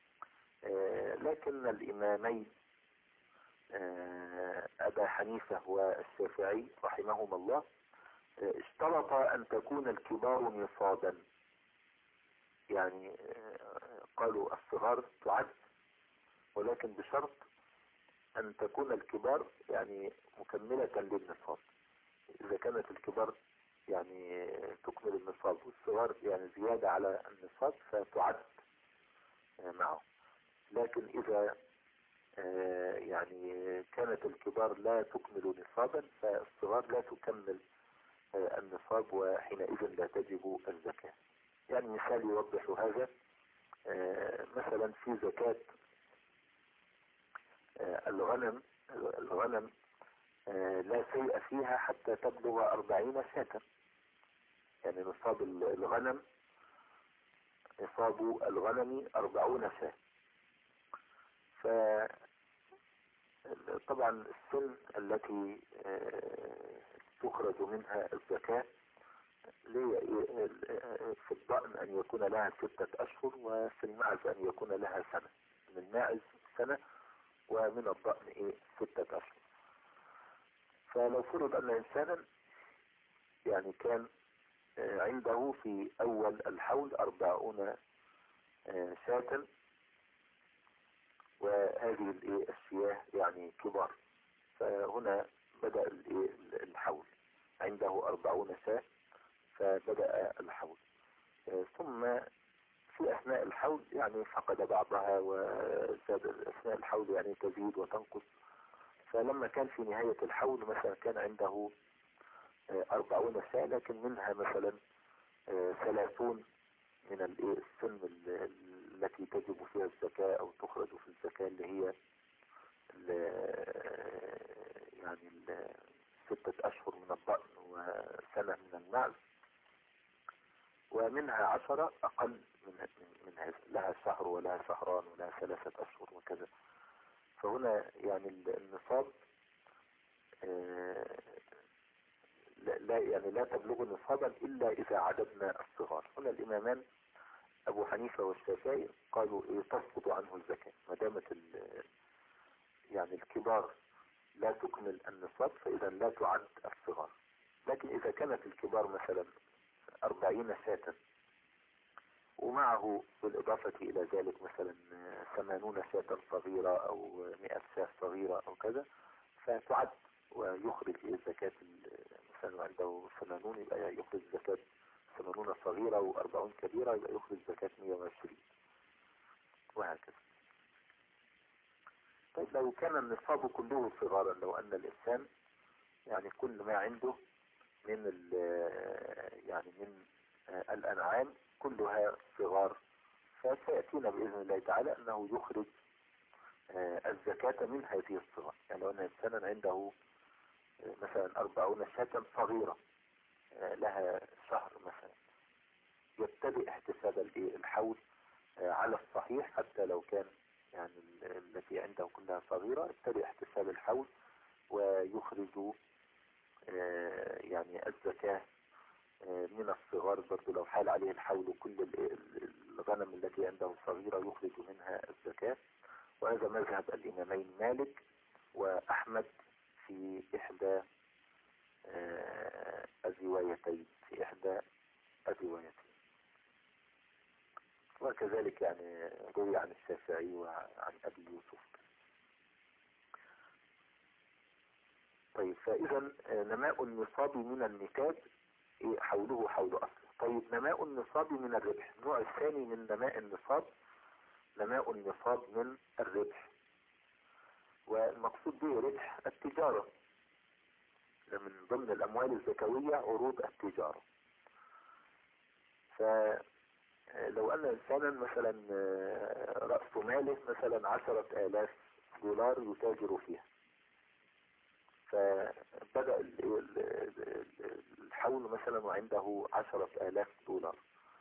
لكن الإمامين أبا حنيفة والشافعي رحمهما الله اشترط أن تكون الكبار نصابا، يعني قالوا الصغار تعد ولكن بشرط أن تكون الكبار يعني مكملة للنصاب. إذا كانت الكبار يعني تكمل النصاب والصغار يعني زيادة على النصاب فتعد معه. لكن إذا يعني كانت الكبار لا تكمل نصابا فالصغار لا تكمل النصاب، وحينئذ لا تجب الزكاة. يعني مثال يوضح هذا، مثلا في زكاة الغنم الغنم لا شيء فيها حتى تبلغ أربعين شاة، يعني نصاب الغنم نصاب الغنم أربعون شاة. فطبعا السن التي تخرج منها الزكاة في الضأن أن يكون لها ستة أشهر، وفي المعز أن يكون لها سنة. من الماعز سنة ومن الضأن إيه ستة أشهر. فلو فرض أن إنسانا يعني كان عنده في أول الحول أربعون شاة، وهذه الشياه يعني كبار، فهنا بدأ الحول عنده أربعون شاة، فبدأ الحول. ثم في أثناء الحول يعني فقد بعضها، وزاد أثناء الحول يعني تزيد وتنقص. فلما كان في نهاية الحول مثلا كان عنده أربعون شاة، لكن منها مثلا ثلاثون من السن التي تجب فيها الزكاة أو تخرج في الزكاة، اللي هي يعني ستة أشهر من الضأن وسنة من المعز، ومنها عشرة أقل من من هذا، لها شهر ولها شهران ولها ثلاثة أشهر وكذا. فهنا يعني النصاب لا يعني لا تبلغ نصابا إلا إذا عددنا الصغار. هنا الإمامان أبو حنيفة والشافعي قالوا إيه تسقط عنه الزكاة ما دامت يعني الكبار لا تكمل النصاب، فإذا لا تعد الصغار. لكن إذا كانت الكبار مثلا أربعين شاة ومعه بالإضافة إلى ذلك مثلا ثمانون شاة صغيرة أو مئة شاة صغيرة أو كذا، فتعد ويخرج الزكاة. مثلا عنده ثمانون يبقى يخرج زكاة ثمانون صغيرة وأربعون كبيرة، يبقى يخرج زكاة مئة وعشرين وهكذا. طيب لو كان النصاب كله صغارا، لو أن الإنسان يعني كل ما عنده من يعني من الأنعام كلها صغار، فسيأتينا بإذن الله تعالى أنه يخرج الزكاة من هذه الصغار. يعني لو أن إنسانا عنده مثلا أربعون شاة صغيرة لها شهر مثلا، يبتدئ احتساب الحول على الصحيح، حتى لو كان يعني التي عنده كلها صغيرة يبتدئ احتساب الحول ويخرج يعني الزكاة من الصغار. برضو لو حال عليه الحول كل الغنم التي عنده صغيرة يخرج منها الزكاة. وهذا مذهب الإمامين مالك وأحمد في إحدى الروايتين في إحدى الروايتين. وكذلك يعني روي عن الشافعي وعن أبي يوسف. طيب، فإذا نماء النصاب من النتاج حوله حول أصله. طيب، نماء النصاب من الربح، النوع الثاني من نماء النصاب نماء النصاب من الربح، والمقصود به ربح التجارة، من ضمن الأموال الزكوية عروض التجارة. فلو أن إنسانا مثلا رأس ماله مثلا عشرة آلاف دولار يتاجر فيها، فبدأ الحول مثلا وعنده عشرة آلاف دولار،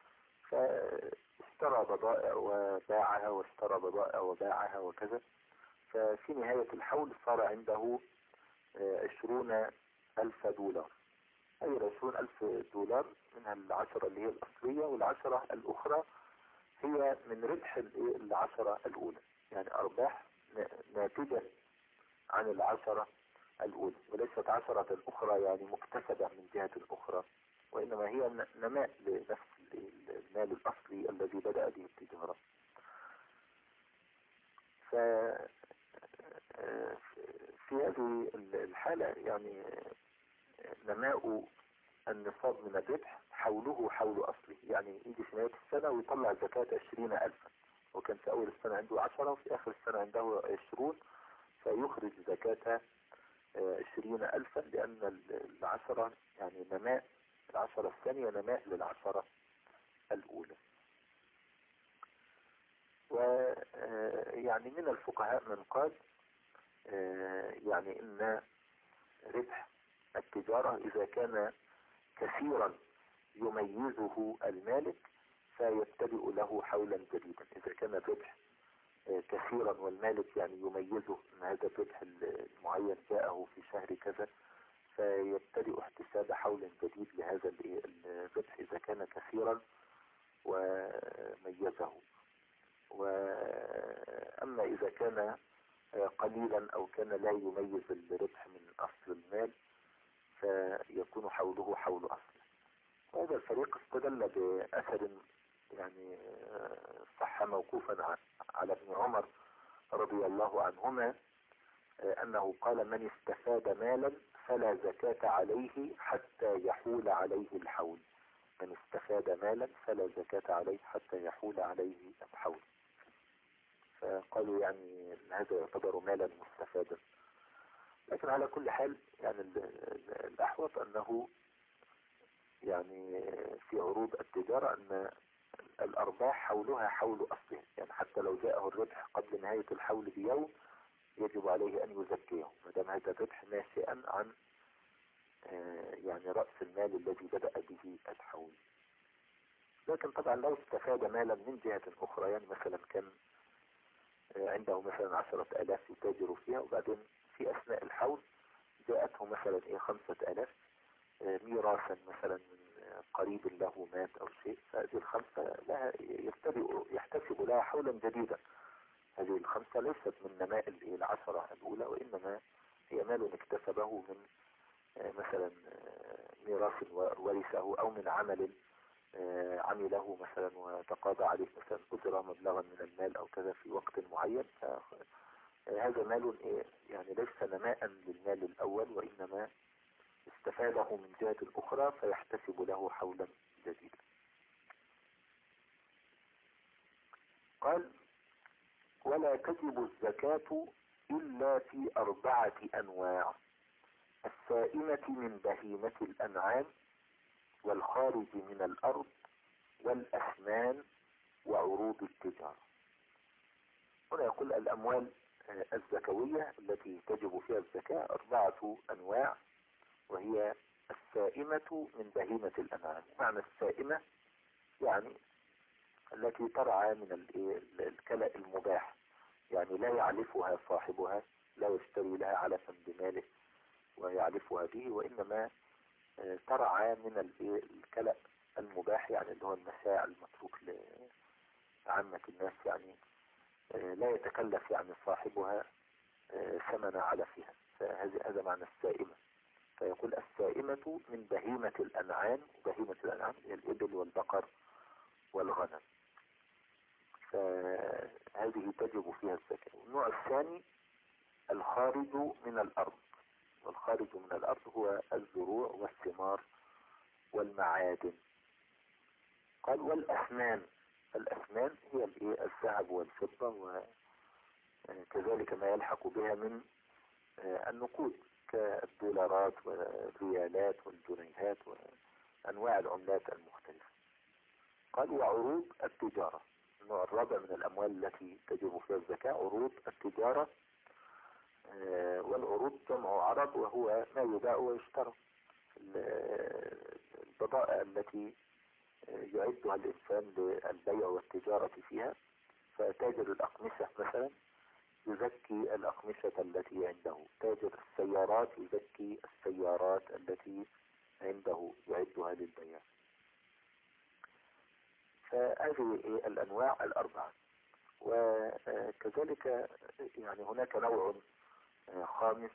فاشترى بضائع وباعها واشترى بضائع وباعها وكذا، ففي نهاية الحول صار عنده عشرون ألف دولار، أي عشرون ألف دولار منها العشرة اللي هي الأصلية، والعشرة الأخرى هي من ربح العشرة الأولى، يعني أرباح ناتجة عن العشرة الأولى، وليست عشرة الأخرى يعني مكتسبة من جهة أخرى، وإنما هي نماء لنفس المال الأصلي الذي بدأ به التجارة. ف في هذه الحالة يعني نماء النصاب من الربح حوله حول أصله، يعني يجي في نهاية السنة ويطلع زكاة عشرين ألفا، وكان في أول السنة عنده عشرة وفي آخر السنة عنده عشرون، فيخرج زكاة عشرين ألفا، لأن العشرة يعني نماء، العشرة الثانية نماء للعشرة الأولى. ويعني من الفقهاء من قال يعني إن ربح التجارة إذا كان كثيرا يميزه المالك فيبتدئ له حولا جديدا. إذا كان الربح كثيرا والمالك يعني يميزه ان هذا الربح المعين جاءه في شهر كذا، فيبتدئ احتساب حول جديد لهذا الربح إذا كان كثيرا وميزه. وأما إذا كان قليلا أو كان لا يميز الربح من أصل المال فيكون حوله حول أصله. وهذا الفريق استدل بأثر يعني صح موقوفا على ابن عمر رضي الله عنهما أنه قال: من استفاد مالا فلا زكاة عليه حتى يحول عليه الحول. من استفاد مالا فلا زكاة عليه حتى يحول عليه الحول. فقالوا يعني ان هذا يعتبر مالا مستفادا. لكن على كل حال يعني الأحوط أنه يعني في عروض التجارة أن الأرباح حولها حول أصلها، يعني حتى لو جاءه الربح قبل نهاية الحول بيوم يجب عليه أن يزكيه ما دام هذا الربح ناشئا عن يعني رأس المال الذي بدأ به الحول. لكن طبعا لو استفاد مالا من جهة أخرى، يعني مثلا كان عنده مثلا عشرة آلاف يتاجر فيها، وبعدين في أثناء الحول جاءته مثلا إيه خمسة آلاف ميراثا مثلا من قريب له مات أو شيء، فهذه الخمسة لها يبتدئ يحتسب لها حولا جديدا. هذه الخمسة ليست من نماء العشرة الأولى، وإنما هي مال اكتسبه من مثلا ميراث ورثه أو من عمل عمله مثلا وتقاضى عليه مثلا أجرة مبلغا من المال أو كذا في وقت معين. هذا مال يعني ليس نماء للمال الأول، وإنما استفاده من جهة أخرى فيحتسب له حولا جديدا. قال: ولا تجب الزكاة إلا في أربعة أنواع: السائمة من بهيمة الأنعام، والخارج من الأرض، والأثمان، وعروض التجارة. هنا يقول الأموال الزكوية التي تجب فيها الزكاة أربعة أنواع، وهي السائمة من بهيمة الأنعام. معنى السائمة يعني التي ترعى من الكلأ المباح، يعني لا يعلفها صاحبها، لا يشتري لها علفا بماله ويعلفها به، وإنما ترعى من الكلأ المباح، يعني اللي هو المساع المتروك لعامة الناس، يعني لا يتكلف يعني صاحبها ثمن علفها. فهذا هذا معنى السائمة. فيقول السائمة من بهيمة الأنعام، وبهيمة الأنعام هي الإبل والبقر والغنم. فهذه تجب فيها الزكاة. النوع الثاني الخارج من الأرض، والخارج من الأرض هو الزروع والثمار والمعادن. قال والأثمان، الأثمان هي الذهب والفضة وكذلك ما يلحق بها من النقود كالدولارات والريالات والجنيهات وأنواع العملات المختلفة. قال وعروض التجارة، النوع الرابع من الأموال التي تجب فيها الزكاة عروض التجارة. والعروض جمع عرض وهو ما يباع ويشترى، البضائع التي يعدها الإنسان للبيع والتجارة فيها. فتاجر الأقمشة مثلا يزكي الأقمشة التي عنده، تاجر السيارات يزكي السيارات التي عنده يعدها للبيع. فهذه الأنواع الأربعة. وكذلك يعني هناك نوع خامس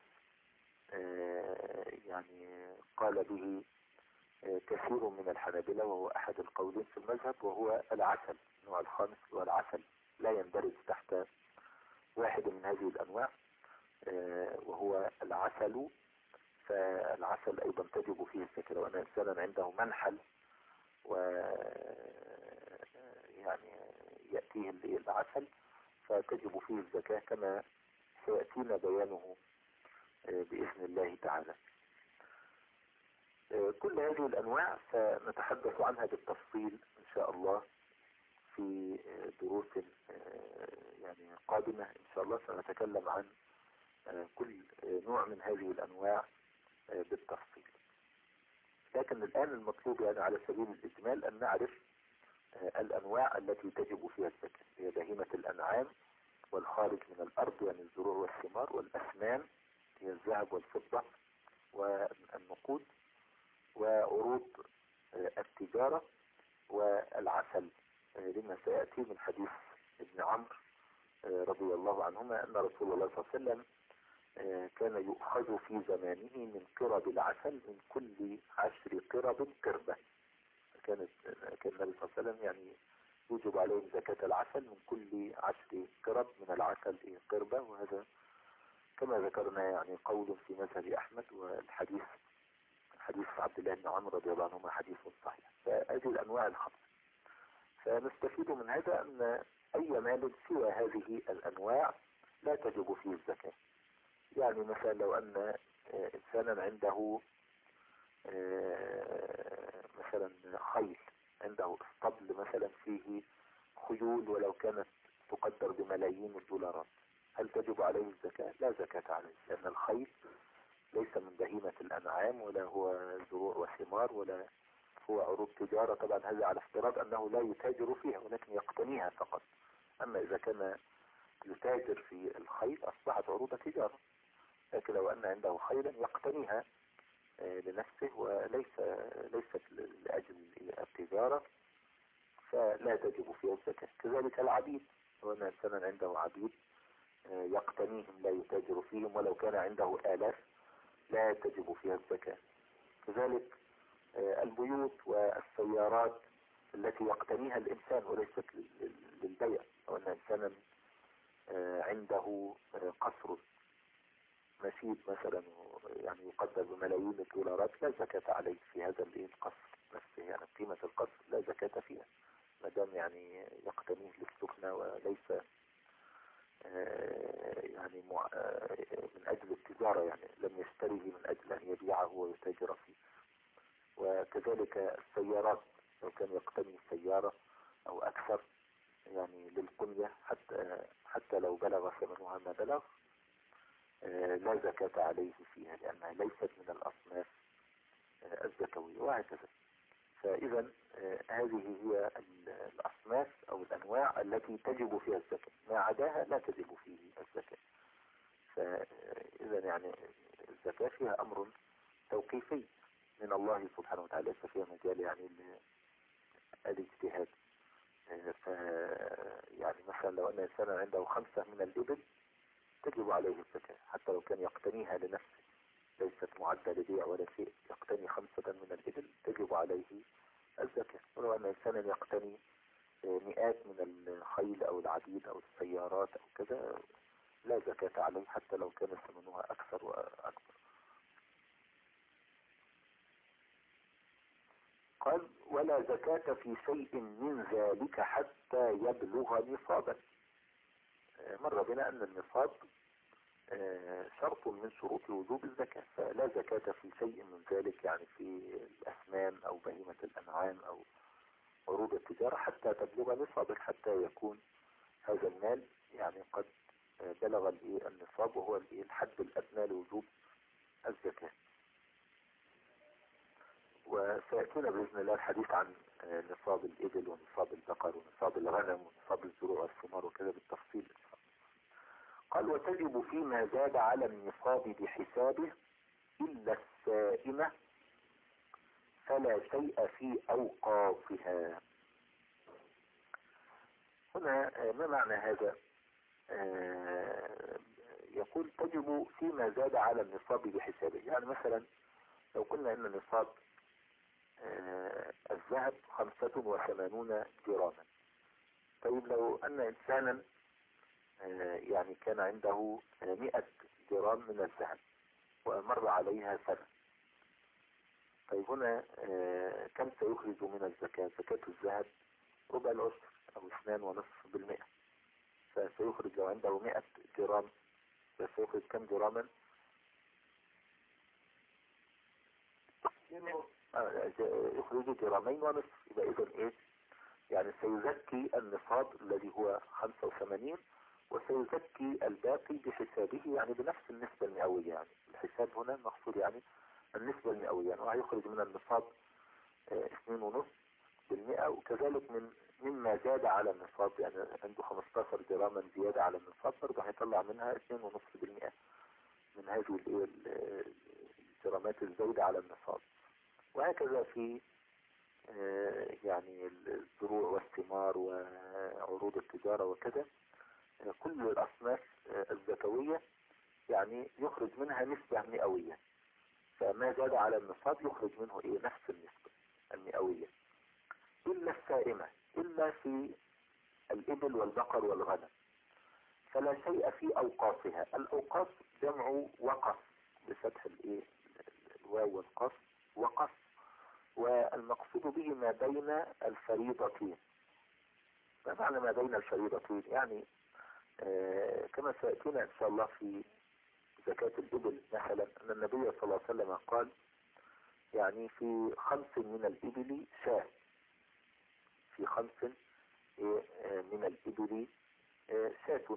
يعني قال به كثير من الحنابلة وهو أحد القولين في المذهب، وهو العسل. النوع الخامس هو العسل، لا يندرج تحت واحد من هذه الأنواع وهو العسل. فالعسل أيضا تجب فيه الزكاة. لو أن إنسانا عنده منحل و يعني يأتيه العسل فتجب فيه الزكاة كما سيأتينا بيانه بإذن الله تعالى. كل هذه الأنواع سنتحدث عنها بالتفصيل إن شاء الله في دروس يعني قادمة. إن شاء الله سنتكلم عن كل نوع من هذه الأنواع بالتفصيل. لكن الآن المطلوب يعني على سبيل الإجمال أن نعرف الأنواع التي تجب فيها الزكاة، هي بهيمة الأنعام والخارج من الأرض يعني الزروع والثمار، والأثمان هي الذهب والفضة والنقود، وعروض التجارة، والعسل لما سيأتي من حديث ابن عمرو رضي الله عنهما أن رسول الله صلى الله عليه وسلم كان يؤخذ في زمانه من قرب العسل من كل عشر قرب قربة. كانت كان النبي صلى الله عليه وسلم يعني يوجب عليهم زكاة العسل من كل عشر قرب من العسل قربة، وهذا كما ذكرنا يعني قول في مذهب أحمد، والحديث حديث عبد الله بن عمرو رضي الله عنهما حديث صحيح. فهذه الأنواع الخمسة. فنستفيد من هذا أن أي مال سوى هذه الأنواع لا تجب فيه الزكاة. يعني مثلا لو أن إنسانا عنده مثلا خيل، عنده اسطبل مثلا فيه خيول ولو كانت تقدر بملايين الدولارات، هل تجب عليه الزكاة؟ لا زكاة عليه، لأن الخيل ليس من بهيمة الأنعام ولا هو زروع وثمار ولا هو عروض تجارة. طبعا هذا على افتراض أنه لا يتاجر فيها ولكن يقتنيها فقط. أما إذا كان يتاجر في الخيل أصبحت عروض تجارة. لكن لو أن عنده خيلا يقتنيها لنفسه وليس ليست لأجل التجارة فلا تجب فيها الزكاة. كذلك العبيد، لو أن إنسانا عنده عبيد يقتنيهم لا يتاجر فيهم ولو كان عنده آلاف لا تجب فيها الزكاة. كذلك البيوت والسيارات التي يقتنيها الإنسان وليست للبيع. لو أن إنسانا عنده قصر مشيد مثلا يعني يقدر بملايين الدولارات لا زكاة عليه في هذا القصر نفسه، يعني قيمة القصر لا زكاة فيها ما دام يعني يقتنيه للسكنة وليس يعني من أجل التجارة، يعني لم يشتريه من أجل أن يبيعه ويتاجر فيه. وكذلك السيارات لو كان يقتني سيارة أو أكثر يعني للقنية حتى حتى لو بلغ ثمنها ما بلغ لا زكاة عليه فيها لأنها ليست من الأصناف الزكوية وهكذا. فإذا هذه هي الأصناف أو الأنواع التي تجب فيها الزكاة، ما عداها لا تجب فيه الزكاة. فإذا يعني الزكاة فيها أمر توقيفي من الله سبحانه وتعالى، ليس فيها مجال يعني الاجتهاد. ف يعني مثلا لو أن إنسانا عنده خمسة من الإبل تجب عليه الزكاة حتى لو كان يقتنيها لنفسه، ليست معدة لبيع ولا شيء، يقتني خمسة من الإبل تجب عليه الزكاة. ولو أن إنسانا يقتني مئات من الخيل لا زكاة عليه حتى لو كان ثمنها أكثر وأكبر. قال ولا زكاة في شيء من ذلك حتى يبلغ نصابا. مر بنا أن النصاب شرط من شروط وجوب الزكاة، فلا زكاة في شيء من ذلك، يعني في الأثمان أو بهيمة الأنعام أو عروض التجارة حتى تبلغ نصابا، حتى يكون هذا المال يعني قد بلغ النصاب وهو الحد الأدنى لوجوب الزكاة. وسيأتينا بإذن الله الحديث عن نصاب الإبل ونصاب البقر ونصاب الغنم ونصاب الزروع والثمار وكذا بالتفصيل. قال وتجب فيما زاد على النصاب بحسابه إلا السائمة فلا شيء في أوقافها. هنا ما معنى هذا؟ يقول تجب فيما زاد على النصاب بحسابه، يعني مثلا لو قلنا ان النصاب الذهب خمسة وثمانون جراما، طيب لو ان انسانا يعني كان عنده مئة جرام من الذهب ومر عليها سنة، طيب هنا كم سيخرج من الزكاة؟ زكاة الذهب ربع العشر او اثنان ونصف بالمئة، فسيخرج لو عنده مئة جرام فسيخرج كم جراما؟ يخرج جرامين ونصف. يبقى اذا ايه؟ يعني سيزكي النصاب الذي هو خمسة وثمانين وسيزكي الباقي بحسابه، يعني بنفس النسبة المئوية. يعني الحساب هنا المقصود يعني النسبة المئوية، يعني وهيخرج من النصاب اثنين ونصف بالمئة، وكذلك من مما زاد على النصاب، يعني عنده خمستاشر جراما زيادة على النصاب برضه هيطلع منها اثنين ونصف بالمئة من هذه الجرامات الزايدة على النصاب. وهكذا في يعني الزروع والثمار وعروض التجارة وكذا، كل الأصناف الزكوية يعني يخرج منها نسبة مئوية، فما زاد على النصاب يخرج منه ايه؟ نفس النسبة المئوية، إلا السائمة، إلا في الإبل والبقر والغنم فلا شيء في أوقافها. الأوقاف جمع وقف بفتح الايه الواو والقاف، وقف، والمقصود به ما بين الفريضتين. ما معنى ما بين الفريضتين؟ يعني آه كما سيأتينا إن شاء الله في زكاة الإبل مثلا أن النبي صلى الله عليه وسلم قال يعني في خمس من الإبل شاة، في خمس من الإبل شاة،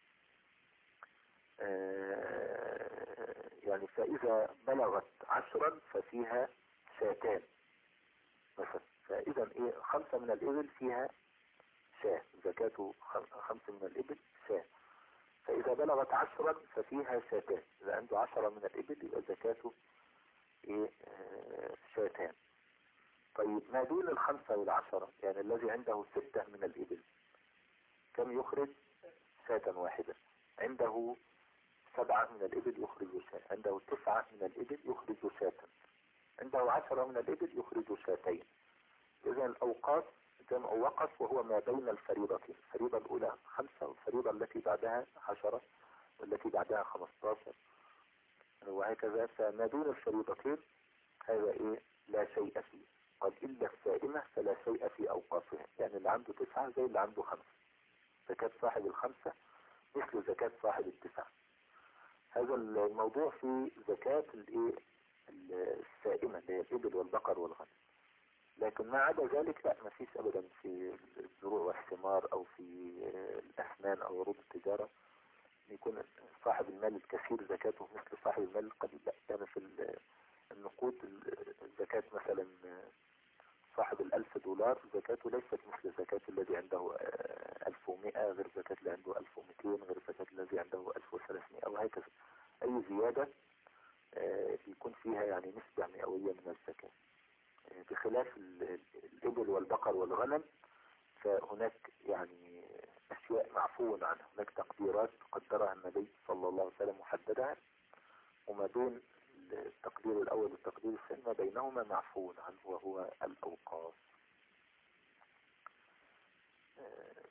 يعني فإذا بلغت عشرا ففيها شاتان مثلا، فإذا إيه؟ خمسة من الإبل فيها شاة، زكاة خمس من الإبل شاة، فإذا بلغت عشرا ففيها شاتان، إذا عنده عشرة من الإبل يبقى زكاته إيه؟ شاتان. طيب ما دون الخمسة والعشرة، يعني الذي عنده ستة من الإبل كم يخرج؟ شاة واحدة. عنده سبعة من الإبل يخرج شاة، عنده تسعة من الإبل يخرج شاة، عنده عشرة من الإبل يخرج شاتين. إذا الأوقاف جمع وقف وهو ما بين الفريضتين، الفريضة الأولى خمسة والفريضة التي بعدها عشرة والتي بعدها خمستاشر وهكذا، فما دون الفريضتين هذا إيه؟ لا شيء فيه. قد إلا السائمة فلا شيء في أوقافها، يعني اللي عنده تسعة زي اللي عنده خمسة، زكاة صاحب الخمسة مثل زكاة صاحب التسعة. هذا الموضوع في زكاة الايه السائمة اللي هي الإبل والبقر والغنم، لكن ما عدا ذلك لا، ما فيش أبدا في الزروع والثمار أو في الأثمان أو عروض التجارة يكون صاحب المال الكثير زكاته مثل صاحب المال القليل. لا، يعني في النقود الزكاة مثلا صاحب الألف دولار زكاته ليست مثل زكاة الذي عنده ألف ومئة، غير زكاة اللي عنده ألف ومئتين، غير زكاة الذي عنده ألف وثلاثمائة، وهكذا. أي زيادة بيكون فيها يعني نسبة مئوية من الزكاة. بخلاف الإبل والبقر والغنم فهناك يعني أشياء معفو عنها، هناك تقديرات قدرها النبي صلى الله عليه وسلم محددها، وما بين التقدير الأول والتقدير الثاني ما بينهما معفو عنه وهو الأوقاف.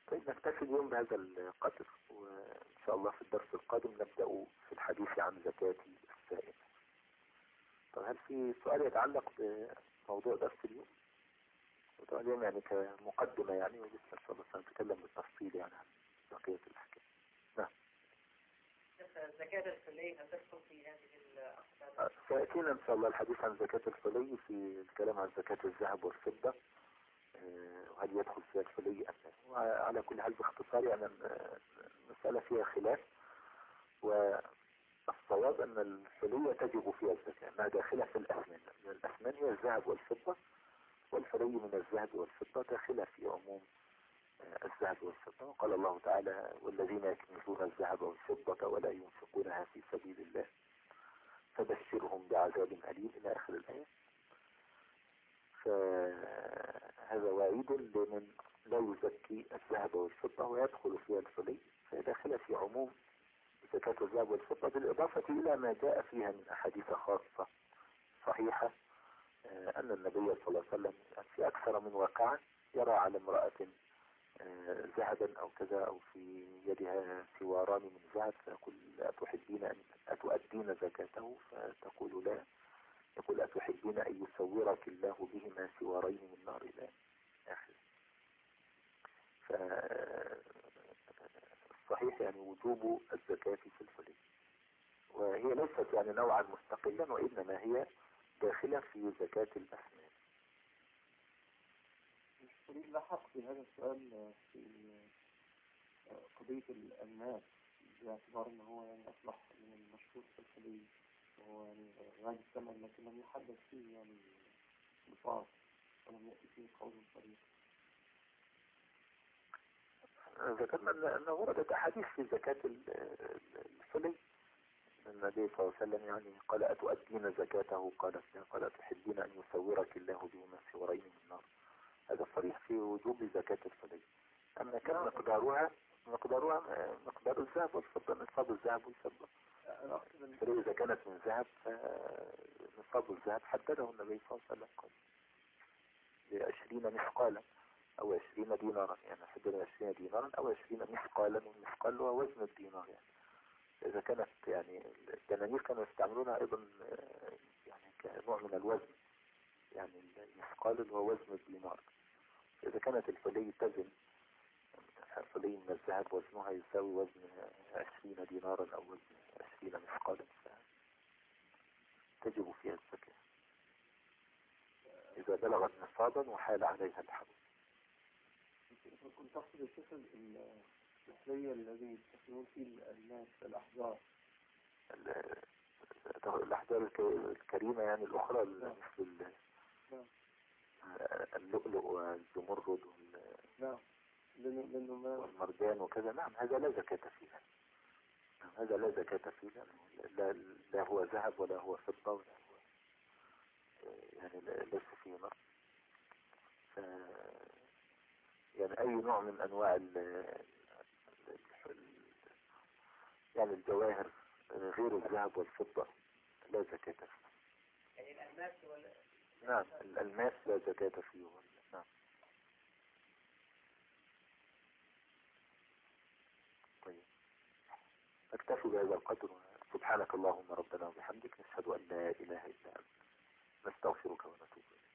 طيب نكتفي اليوم بهذا القدر، وإن شاء الله في الدرس القادم نبدأ في الحديث عن زكاة السائمة. طب هل في سؤال يتعلق بموضوع درس اليوم؟ موضوع اليوم يعني كمقدمة يعني، ولسه إن شاء الله سنتكلم بالتفصيل يعني عن بقية الأحكام. نعم. زكاة الفلي هل تدخل في هذه الأقسام؟ سيأتينا إن شاء الله الحديث عن زكاة الفلي في الكلام عن زكاة الذهب والفضة، وهل يدخل فيها الفلي أم لا. وعلى كل حال باختصار يعني المسألة فيها خلاف، والصواب أن الفلية تجب فيها الزكاة ما داخلة في الأثمان، لأن الأثمان هي الذهب والفضة، والفلي من الذهب والفضة داخلة في عموم الذهب والفضة. وقال الله تعالى: والذين يكنزون الذهب والفضة ولا ينفقونها في سبيل الله فبشرهم بعذاب أليم إلى آخر الآية. فهذا وعيد لمن لا يزكي الذهب والفضة ويدخل فيها الفلي، فهي داخلة في عموم زكاة الذهب والفضة، بالإضافة إلى ما جاء فيها من أحاديث خاصة صحيحة أن النبي صلى الله عليه وسلم في أكثر من واقعة يرى على امرأة ذهبا أو كذا أو في يدها سواران من ذهب، فيقول: أتحبين أن أتؤدين زكاته؟ فتقول: لا. يقول: أتحبين أن يسورك الله بهما سوارين من نار إلى آخر. فالصحيح يعني وجوب الزكاة في الفلي، وهي ليست يعني نوعا مستقلا، وإنما هي داخلة في زكاة الأثمان. الفريق لحق في هذا السؤال في قضية الألماس، باعتبار أنه هو يعني أصبح من المشهور في الفلي، وهو يعني غالي الثمن، لكن لم يحدث فيه يعني نصاب ولم يأتي فيه قول صريح. ذكرنا أنه وردت أحاديث في زكاة الفلي. النبي صلى الله عليه وسلم يعني قال: أتؤدين زكاته؟ قالت: لا. قال: تحبين أن يسورك الله بهما سورين من النار. هذا صريح في وجوب زكاة الفلي. أما كان مقدارها مقدارها مقدار الذهب والفضة، نصاب الذهب والفضة. إذا كانت من ذهب فنصاب الذهب حدده النبي صلى الله عليه وسلم، قال بعشرين مثقالا أو عشرين دينارا، يعني حدده عشرين دينارا أو عشرين مثقالا، والمثقال هو وزن الدينار. يعني إذا كانت يعني الدنانير كانوا يستعملونها أيضا يعني كنوع من الوزن، يعني المثقال اللي هو وزن الدينار. إذا كانت الفلي تزن فلي من الذهب وزنها يساوي وزن عشرين دينارا أو وزن عشرين مثقالا تجب فيها الزكاة إذا بلغت نصابا وحال عليها الحول. كنت أقصد الشكل الفلي الذي يستخدمون فيه الناس الأحجار، الأحجار الكريمة يعني الأخرى، مثل اللؤلؤ والزمرد والمرجان وكذا. نعم، هذا لا زكاة فيها. هذا لا زكاة فيها، لا, لا هو ذهب ولا هو فضة ولا هو يعني ليس فيه نص. يعني أي نوع من أنواع ال يعني الجواهر غير الذهب والفضة لا زكاة فيه. يعني الألماس ولا؟ نعم، الألماس لا زكاة فيه. نعم. طيب، نكتفي بهذا القدر. سبحانك اللهم ربنا وبحمدك، نشهد أن لا إله إلا أنت، نستغفرك ونتوب إليك.